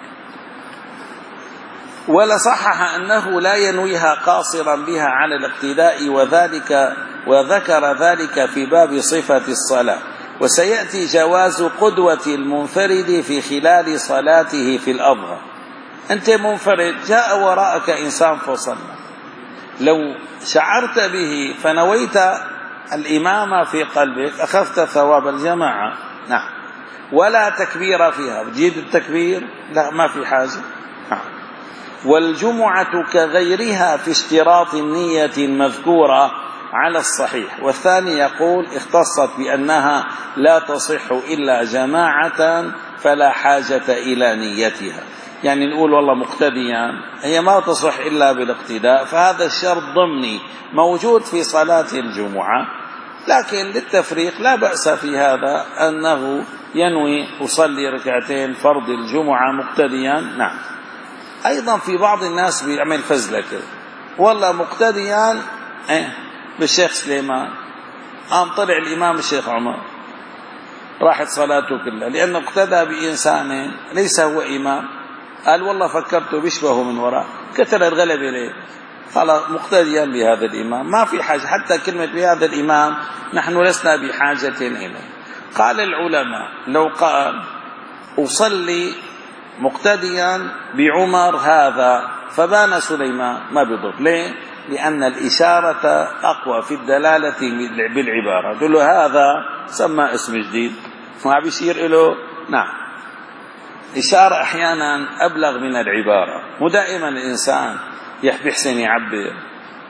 ولا صحح أنه لا ينويها قاصرا بها على الاقتداء، وذلك وذكر ذلك في باب صفة الصلاة. وسيأتي جواز قدوة المنفرد في خلال صلاته في الأظهر. أنت منفرد جاء وراءك إنسان فصلى، لو شعرت به فنويت الإمامة في قلبك أخذت ثواب الجماعة، نعم. ولا تكبير فيها، بتجيد التكبير؟ لا، ما في حاجة، نعم. والجمعة كغيرها في اشتراط النية المذكورة على الصحيح. والثاني يقول اختصت بأنها لا تصح إلا جماعة فلا حاجة إلى نيتها. يعني نقول والله مقتديا، هي ما تصح إلا بالاقتداء، فهذا الشرط ضمني موجود في صلاة الجمعة، لكن للتفريق لا بأس في هذا أنه ينوي أصلي ركعتين فرض الجمعة مقتديا، نعم. أيضا في بعض الناس بيعمل فزلكة، والله مقتديا إيه بالشيخ سليمان، قام طلع الإمام الشيخ عمر راحت صلاته كلها، لأنه اقتدى بإنسان ليس هو إمام. قال والله فكرته بيشبهه من وراء، كثر الغلبة ليه، خلاص مقتديا بهذا الإمام، ما في حاجة. حتى كلمة بهذا الإمام نحن لسنا بحاجة إليه. قال العلماء لو قال أصلي مقتديا بعمر هذا فبان سليمان ما بيضر، ليه؟ لأن الإشارة أقوى في الدلالة بالعبارة. تقول له هذا سمى اسم جديد ما بيشير له، نعم. إشارة أحيانا أبلغ من العبارة، مو دائما الإنسان يحسن يعبر.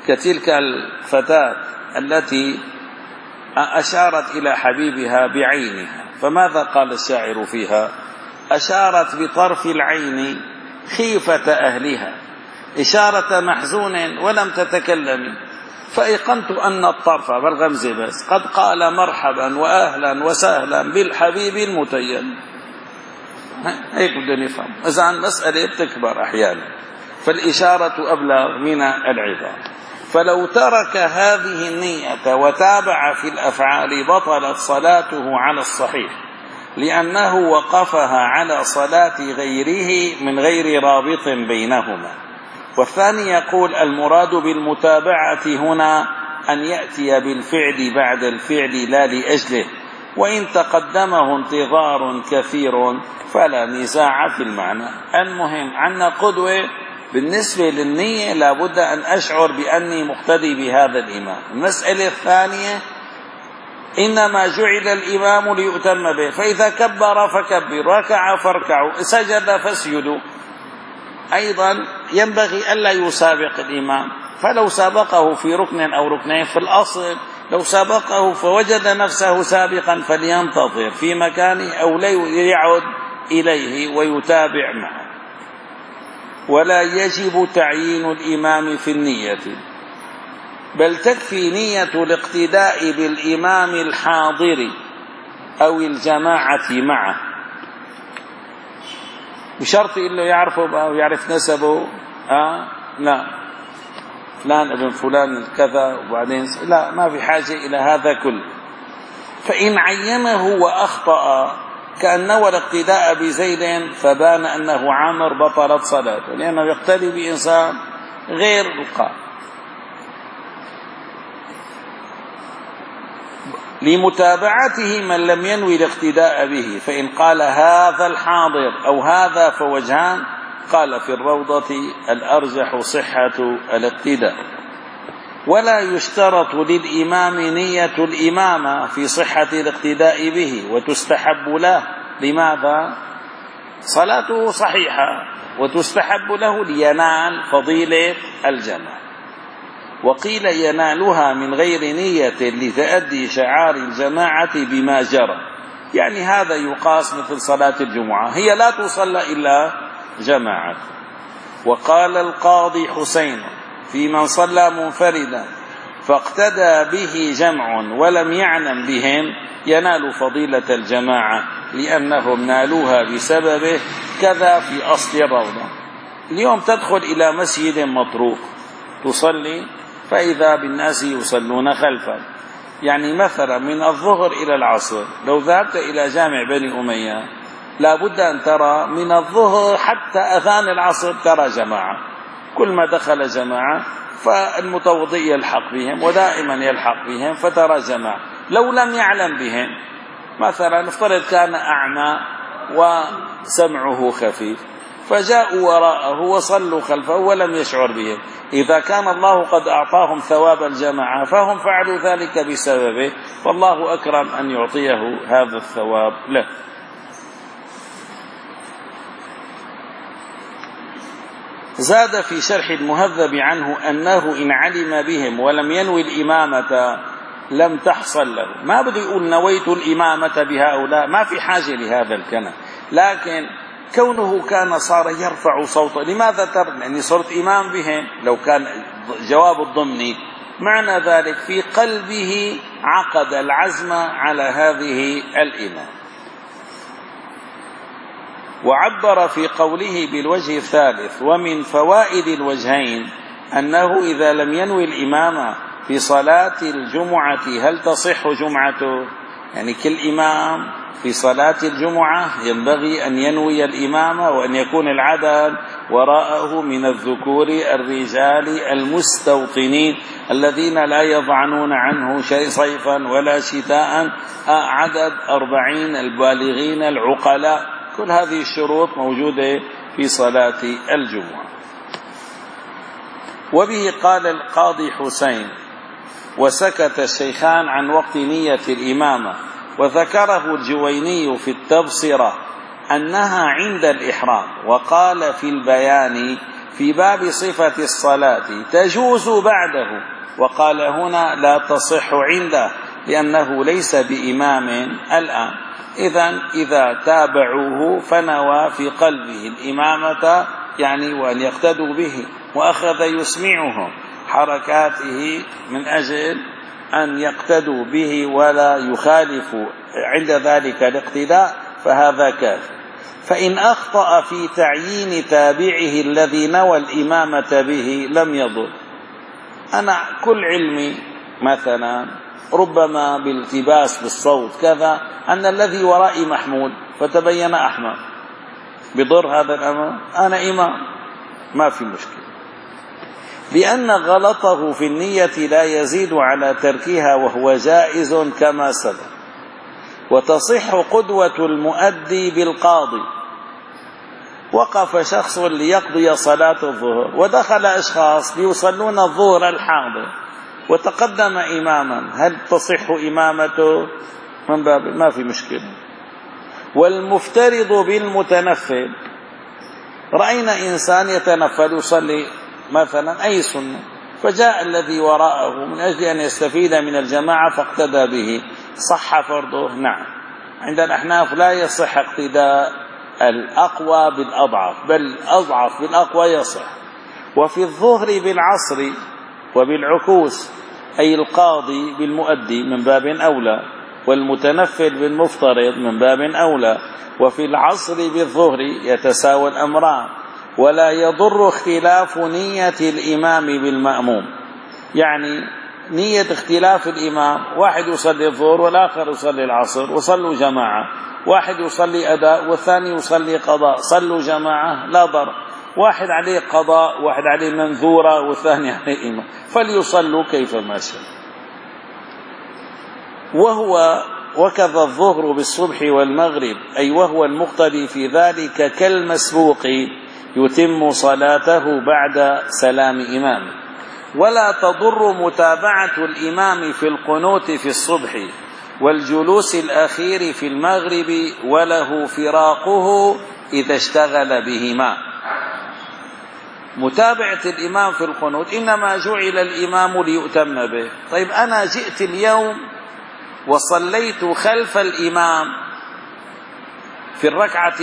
كتلك الفتاة التي أشارت إلى حبيبها بعينها، فماذا قال الشاعر فيها؟ أشارت بطرف العين خيفة أهلها، إشارة محزون ولم تتكلم، فأيقنت أن الطرف بالغمزة بس قد قال مرحبا وأهلا وسهلا بالحبيب المتيم. هيك بدنا نفهم. إذا عن مسألة بتكبر أحيانا، فالإشارة أبلغ من العبارة. فلو ترك هذه النية وتابع في الأفعال بطلت صلاته على الصحيح، لأنه وقفها على صلاة غيره من غير رابط بينهما. والثاني يقول المراد بالمتابعة هنا أن يأتي بالفعل بعد الفعل لا لأجله، وإن تقدمه انتظار كثير فلا نزاع في المعنى. المهم عنا قدوة بالنسبة للنية، لابد أن أشعر بأني مقتدي بهذا الإمام. المسألة الثانية إنما جعل الإمام ليؤتم به، فإذا كبر فكبر، ركع فاركعوا، سجد فاسجدوا. أيضا ينبغي ألا يسابق الإمام، فلو سابقه في ركن أو ركنين في الأصل، لو سابقه فوجد نفسه سابقا فلينتظر في مكانه أو ليعد إليه ويتابع معه. ولا يجب تعيين الإمام في النية، بل تكفي نية الاقتداء بالإمام الحاضر أو الجماعة معه، بشرط إنه يعرفه أو يعرف نسبه. آه لا فلان ابن فلان كذا وبعدين لا، ما في حاجة إلى هذا كله. فإن عينه وأخطأ كأن نوى الاقتداء بزيد فبان أنه عامر بطلت صلاته، لأنه يقتدي بإنسان غير القائم. لمتابعته من لم ينوي الاقتداء به، فإن قال هذا الحاضر أو هذا فوجهان، قال في الروضة الأرجح صحة الاقتداء. ولا يشترط للإمام نية الإمامة في صحة الاقتداء به، وتستحب له. لماذا؟ صلاته صحيحة وتستحب له لينال فضيلة الجماعة. وقيل ينالها من غير نية لتأدي شعار الجماعة بما جرى، يعني هذا يقاس مثل صلاة الجمعة، هي لا تصلى إلا جماعة. وقال القاضي حسين في من صلى منفردا فاقتدى به جمع ولم يعلم بهم ينال فضيلة الجماعة لأنهم نالوها بسببه، كذا في أصل الروضة. اليوم تدخل إلى مسجد مطروق تصلي فإذا بالناس يصلون خلفك، يعني مثلا من الظهر إلى العصر لو ذهبت إلى جامع بني أمية لابد أن ترى من الظهر حتى أذان العصر ترى جماعة، كل ما دخل جماعة فالمتوضئ يلحق بهم ودائما يلحق بهم فترى جماعة. لو لم يعلم بهم، مثلا نفترض كان أعمى وسمعه خفيف فجاءوا وراءه وصلوا خلفه ولم يشعر بهم، إذا كان الله قد أعطاهم ثواب الجماعة فهم فعلوا ذلك بسببه، فالله أكرم أن يعطيه هذا الثواب له. زاد في شرح المهذب عنه أنه إن علم بهم ولم ينوي الإمامة لم تحصل له. ما بده يقول نويت الإمامة بهؤلاء، ما في حاجة لهذا الكلام، لكن كونه كان صار يرفع صوته، لماذا ترى؟ لأني صرت إمام بهم. لو كان جواب الضمني معنى ذلك في قلبه عقد العزم على هذه الإمام. وعبر في قوله بالوجه الثالث ومن فوائد الوجهين أنه إذا لم ينوي الإمامة في صلاة الجمعة هل تصح جمعته؟ يعني كل إمام في صلاة الجمعة ينبغي أن ينوي الإمامة وأن يكون العدد وراءه من الذكور الرجال المستوطنين الذين لا يضعنون عنه شيء صيفا ولا شتاء، عدد أربعين البالغين العقلاء، كل هذه الشروط موجودة في صلاة الجمعة. وبه قال القاضي حسين وسكت الشيخان عن وقت نية الإمامة، وذكره الجويني في التبصرة أنها عند الإحرام، وقال في البيان في باب صفة الصلاة تجوز بعده، وقال هنا لا تصح عنده لأنه ليس بإمام الآن. إذن إذا تابعوه فنوى في قلبه الإمامة يعني وأن يقتدوا به، وأخذ يسمعهم حركاته من أجل أن يقتدوا به ولا يخالفوا عند ذلك الاقتداء، فهذا كافر. فإن أخطأ في تعيين تابعه الذي نوى الإمامة به لم يضر. أنا كل علمي مثلا ربما بالالتباس بالصوت كذا أن الذي ورائي محمود فتبين أحمد، بضر هذا الأمر؟ أنا إمام ما في مشكلة، لأن غلطه في النية لا يزيد على تركها وهو جائز كما سبق. وتصح قدوة المؤدي بالقاضي. وقف شخص ليقضي صلاة الظهر ودخل أشخاص ليصلون الظهر الحاضر وتقدم إماما، هل تصح إمامته؟ من باب ما في مشكلة. والمفترض بالمتنفل، رأينا إنسان يتنفل يصلي مثلا أي سنة، فجاء الذي وراءه من أجل أن يستفيد من الجماعة فاقتدى به، صح فرضه؟ نعم. عند الأحناف لا يصح اقتداء الأقوى بالأضعف، بل الأضعف بالأقوى يصح. وفي الظهر بالعصر وبالعكوس، أي القاضي بالمؤدي من باب أولى، والمتنفل بالمفترض من باب أولى. وفي العصر بالظهر يتساوى الأمران، ولا يضر اختلاف نية الإمام بالمأموم. يعني نية اختلاف الإمام، واحد يصلي الظهر والآخر يصلي العصر وصلوا جماعة، واحد يصلي أداء والثاني يصلي قضاء، صلوا جماعة لا ضر. واحد عليه قضاء واحد عليه منذورة والثاني عليه إمام، فليصلوا كيفما شاء. وهو وكذا الظهر بالصبح والمغرب، أي وهو المقتدي في ذلك كالمسبوق يتم صلاته بعد سلام إمامه. ولا تضر متابعة الإمام في القنوت في الصبح والجلوس الأخير في المغرب، وله فراقه إذا اشتغل بهما. متابعة الإمام في القنوت إنما جعل الإمام ليؤتم به. طيب أنا جئت اليوم وصليت خلف الإمام في الركعة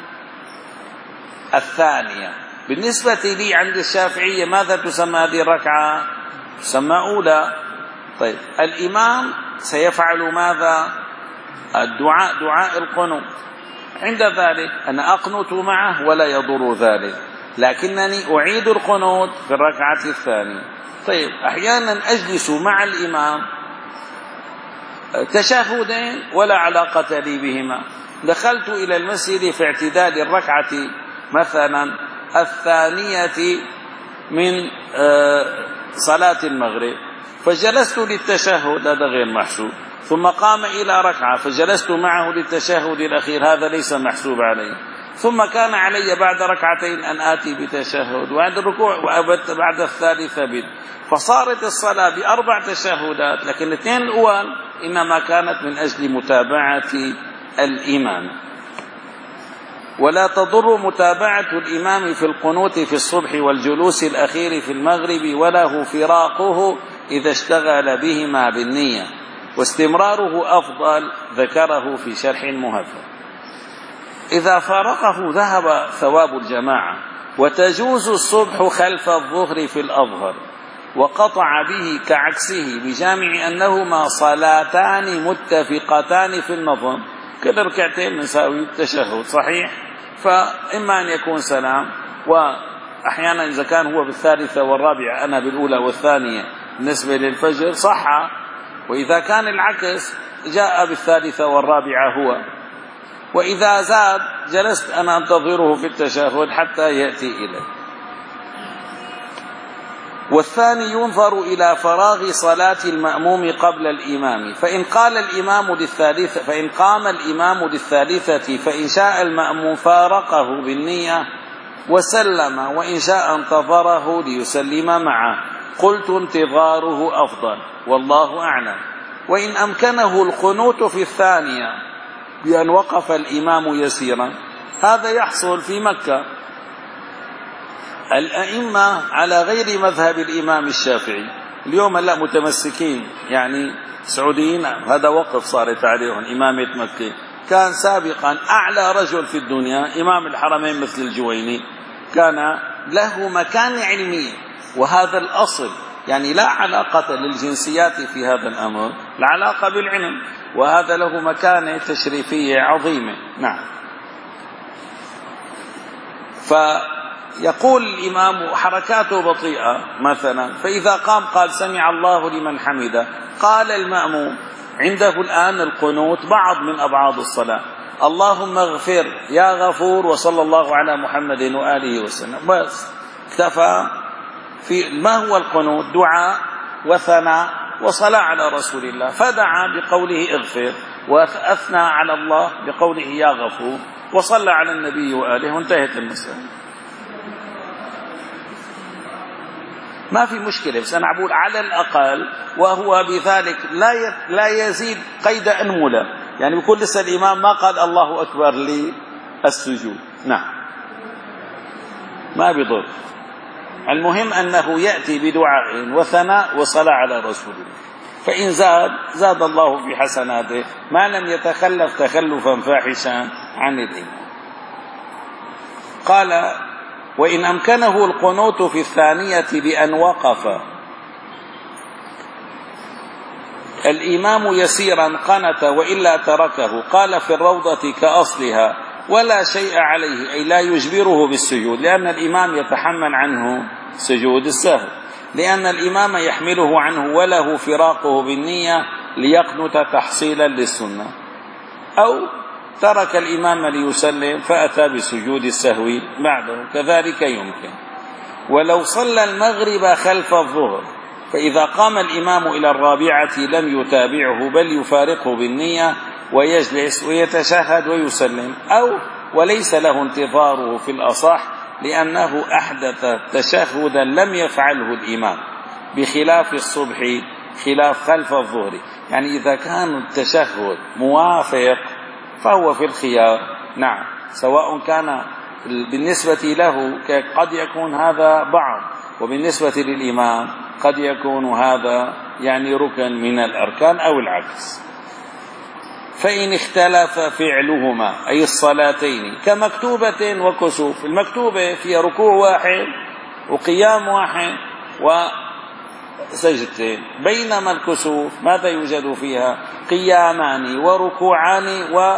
الثانية، بالنسبة لي عند الشافعية ماذا تسمى هذه الركعة؟ تسمى أولى. طيب الإمام سيفعل ماذا؟ الدعاء، دعاء القنوت. عند ذلك أنا أقنت معه ولا يضر ذلك، لكنني أعيد القنوت في الركعة الثانية. طيب أحيانا أجلس مع الإمام تشهدين ولا علاقة لي بهما، دخلت إلى المسجد في اعتدال الركعة مثلا الثانية من صلاة المغرب، فجلست للتشهد، هذا غير محسوب. ثم قام إلى ركعة فجلست معه للتشهد الأخير، هذا ليس محسوب عليه. ثم كان علي بعد ركعتين أن آتي بتشهد، وعند الركوع بعد الثالثة بد، فصارت الصلاة بأربع تشهدات، لكن الاثنين الأول إنما كانت من أجل متابعة الإمام. ولا تضر متابعة الإمام في القنوت في الصبح والجلوس الأخير في المغرب، وله فراقه إذا اشتغل بهما بالنية، واستمراره أفضل، ذكره في شرح مهذب. إذا فارقه ذهب ثواب الجماعة. وتجوز الصبح خلف الظهر في الأظهر، وقطع به كعكسه بجامع أنهما صلاتان متفقتان في النظم، كده ركعتين نساوي التشهد صحيح، فإما أن يكون سلام، وأحيانا إذا كان هو بالثالثة والرابعة أنا بالأولى والثانية بالنسبة للفجر صح، وإذا كان العكس جاء بالثالثة والرابعة هو، وإذا زاد جلست أنا أنتظره في التشهد حتى يأتي إليه. والثاني ينظر إلى فراغ صلاة المأموم قبل الإمام، فإن قال الإمام للثالثة فإن قام الإمام للثالثة فإن شاء المأموم فارقه بالنية وسلم، وإن شاء انتظره ليسلم معه. قلت انتظاره أفضل والله أعلم. وإن أمكنه القنوت في الثانية بأن وقف الإمام يسيرا، هذا يحصل في مكة. الأئمة على غير مذهب الإمام الشافعي اليوم لا متمسكين، يعني سعوديين هذا وقف صارت عليهم إمامة مكة. كان سابقا أعلى رجل في الدنيا إمام الحرمين مثل الجويني كان له مكانة علمية، وهذا الأصل، يعني لا علاقة للجنسيات في هذا الأمر، العلاقة بالعلم، وهذا له مكانة تشريفية عظيمة. نعم. فيقول الإمام حركاته بطيئة مثلا، فإذا قام قال سمع الله لمن حمده، قال المأموم عنده الآن القنوت بعض من أبعاد الصلاة، اللهم اغفر يا غفور وصلى الله على محمد وآله وسلم، بس اكتفى. في ما هو القنوت؟ دعاء وثناء وصلاة على رسول الله، فدعا بقوله اغفر وأثنى على الله بقوله يا غفور وصلى على النبي وآله وانتهت المسألة. ما في مشكلة، بس أنا أقول على الأقل، وهو بذلك لا لا يزيد قيد أنملة، يعني بيكون لسه الإمام ما قال الله أكبر للسجود. نعم، ما بيضر. المهم أنه يأتي بدعاء وثناء وصلاة على رسول الله، فإن زاد زاد الله في حسناته، ما لم يتخلف تخلفا فاحشا عن الإمام. قال وإن أمكنه القنوت في الثانية بأن وقف الإمام يسيرا قنت وإلا تركه، قال في الروضة كأصلها ولا شيء عليه، أي لا يجبره بالسجود، لأن الإمام يتحمل عنه سجود السهو، لأن الإمام يحمله عنه وله فراقه بالنية ليقنت تحصيلا للسنة، أو ترك الإمام ليسلم فأتى بسجود السهو بعده، كذلك يمكن. ولو صلى المغرب خلف الظهر، فإذا قام الإمام إلى الرابعة لم يتابعه بل يفارقه بالنية ويجلس ويتشهد ويسلم، أو وليس له انتظاره في الأصح لأنه أحدث تشهدا لم يفعله الإمام، بخلاف الصبح خلاف خلف الظهر. يعني إذا كان التشهد موافق فهو في الخيار. نعم، سواء كان بالنسبة له قد يكون هذا بعض، وبالنسبة للإمام قد يكون هذا يعني ركن من الأركان أو العكس. فإن اختلف فعلهما أي الصلاتين كمكتوبة وكسوف، المكتوبة فيها ركوع واحد وقيام واحد وسجدتين، بينما الكسوف ماذا يوجد فيها؟ قيامان وركوعان و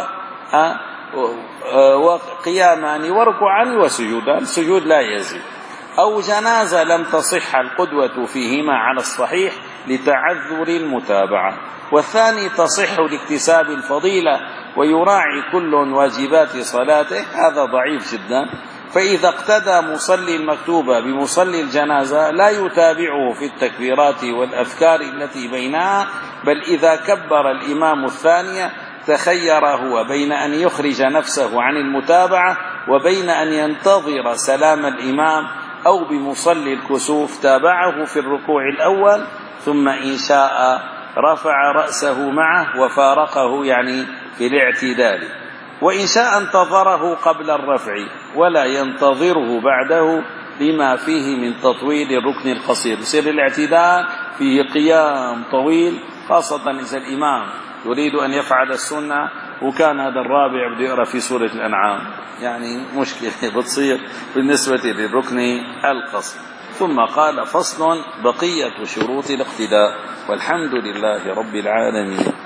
وقيامان وركوعان وسجودان، السجود لا يزيد. أو جنازة لم تصح القدوة فيهما على الصحيح لتعذر المتابعة، والثاني تصح لاكتساب الفضيلة ويراعي كل واجبات صلاته، هذا ضعيف جدا. فإذا اقتدى مصلي المكتوبة بمصلي الجنازة لا يتابعه في التكبيرات والأذكار التي بينها، بل إذا كبر الإمام الثانية تخير هو بين أن يخرج نفسه عن المتابعة وبين أن ينتظر سلام الإمام، أو بمصلي الكسوف تابعه في الركوع الأول ثم إن شاء رفع رأسه معه وفارقه يعني في الاعتدال، وإن شاء انتظره قبل الرفع ولا ينتظره بعده لما فيه من تطويل الركن القصير. يصير الاعتدال فيه قيام طويل، خاصة إذا الإمام يريد أن يفعل السنة وكان هذا الرابع بده يقرأ في سورة الأنعام، يعني مشكلة بتصير بالنسبة للركن القصير. ثم قال فصل بقية شروط الاقتداء، والحمد لله رب العالمين.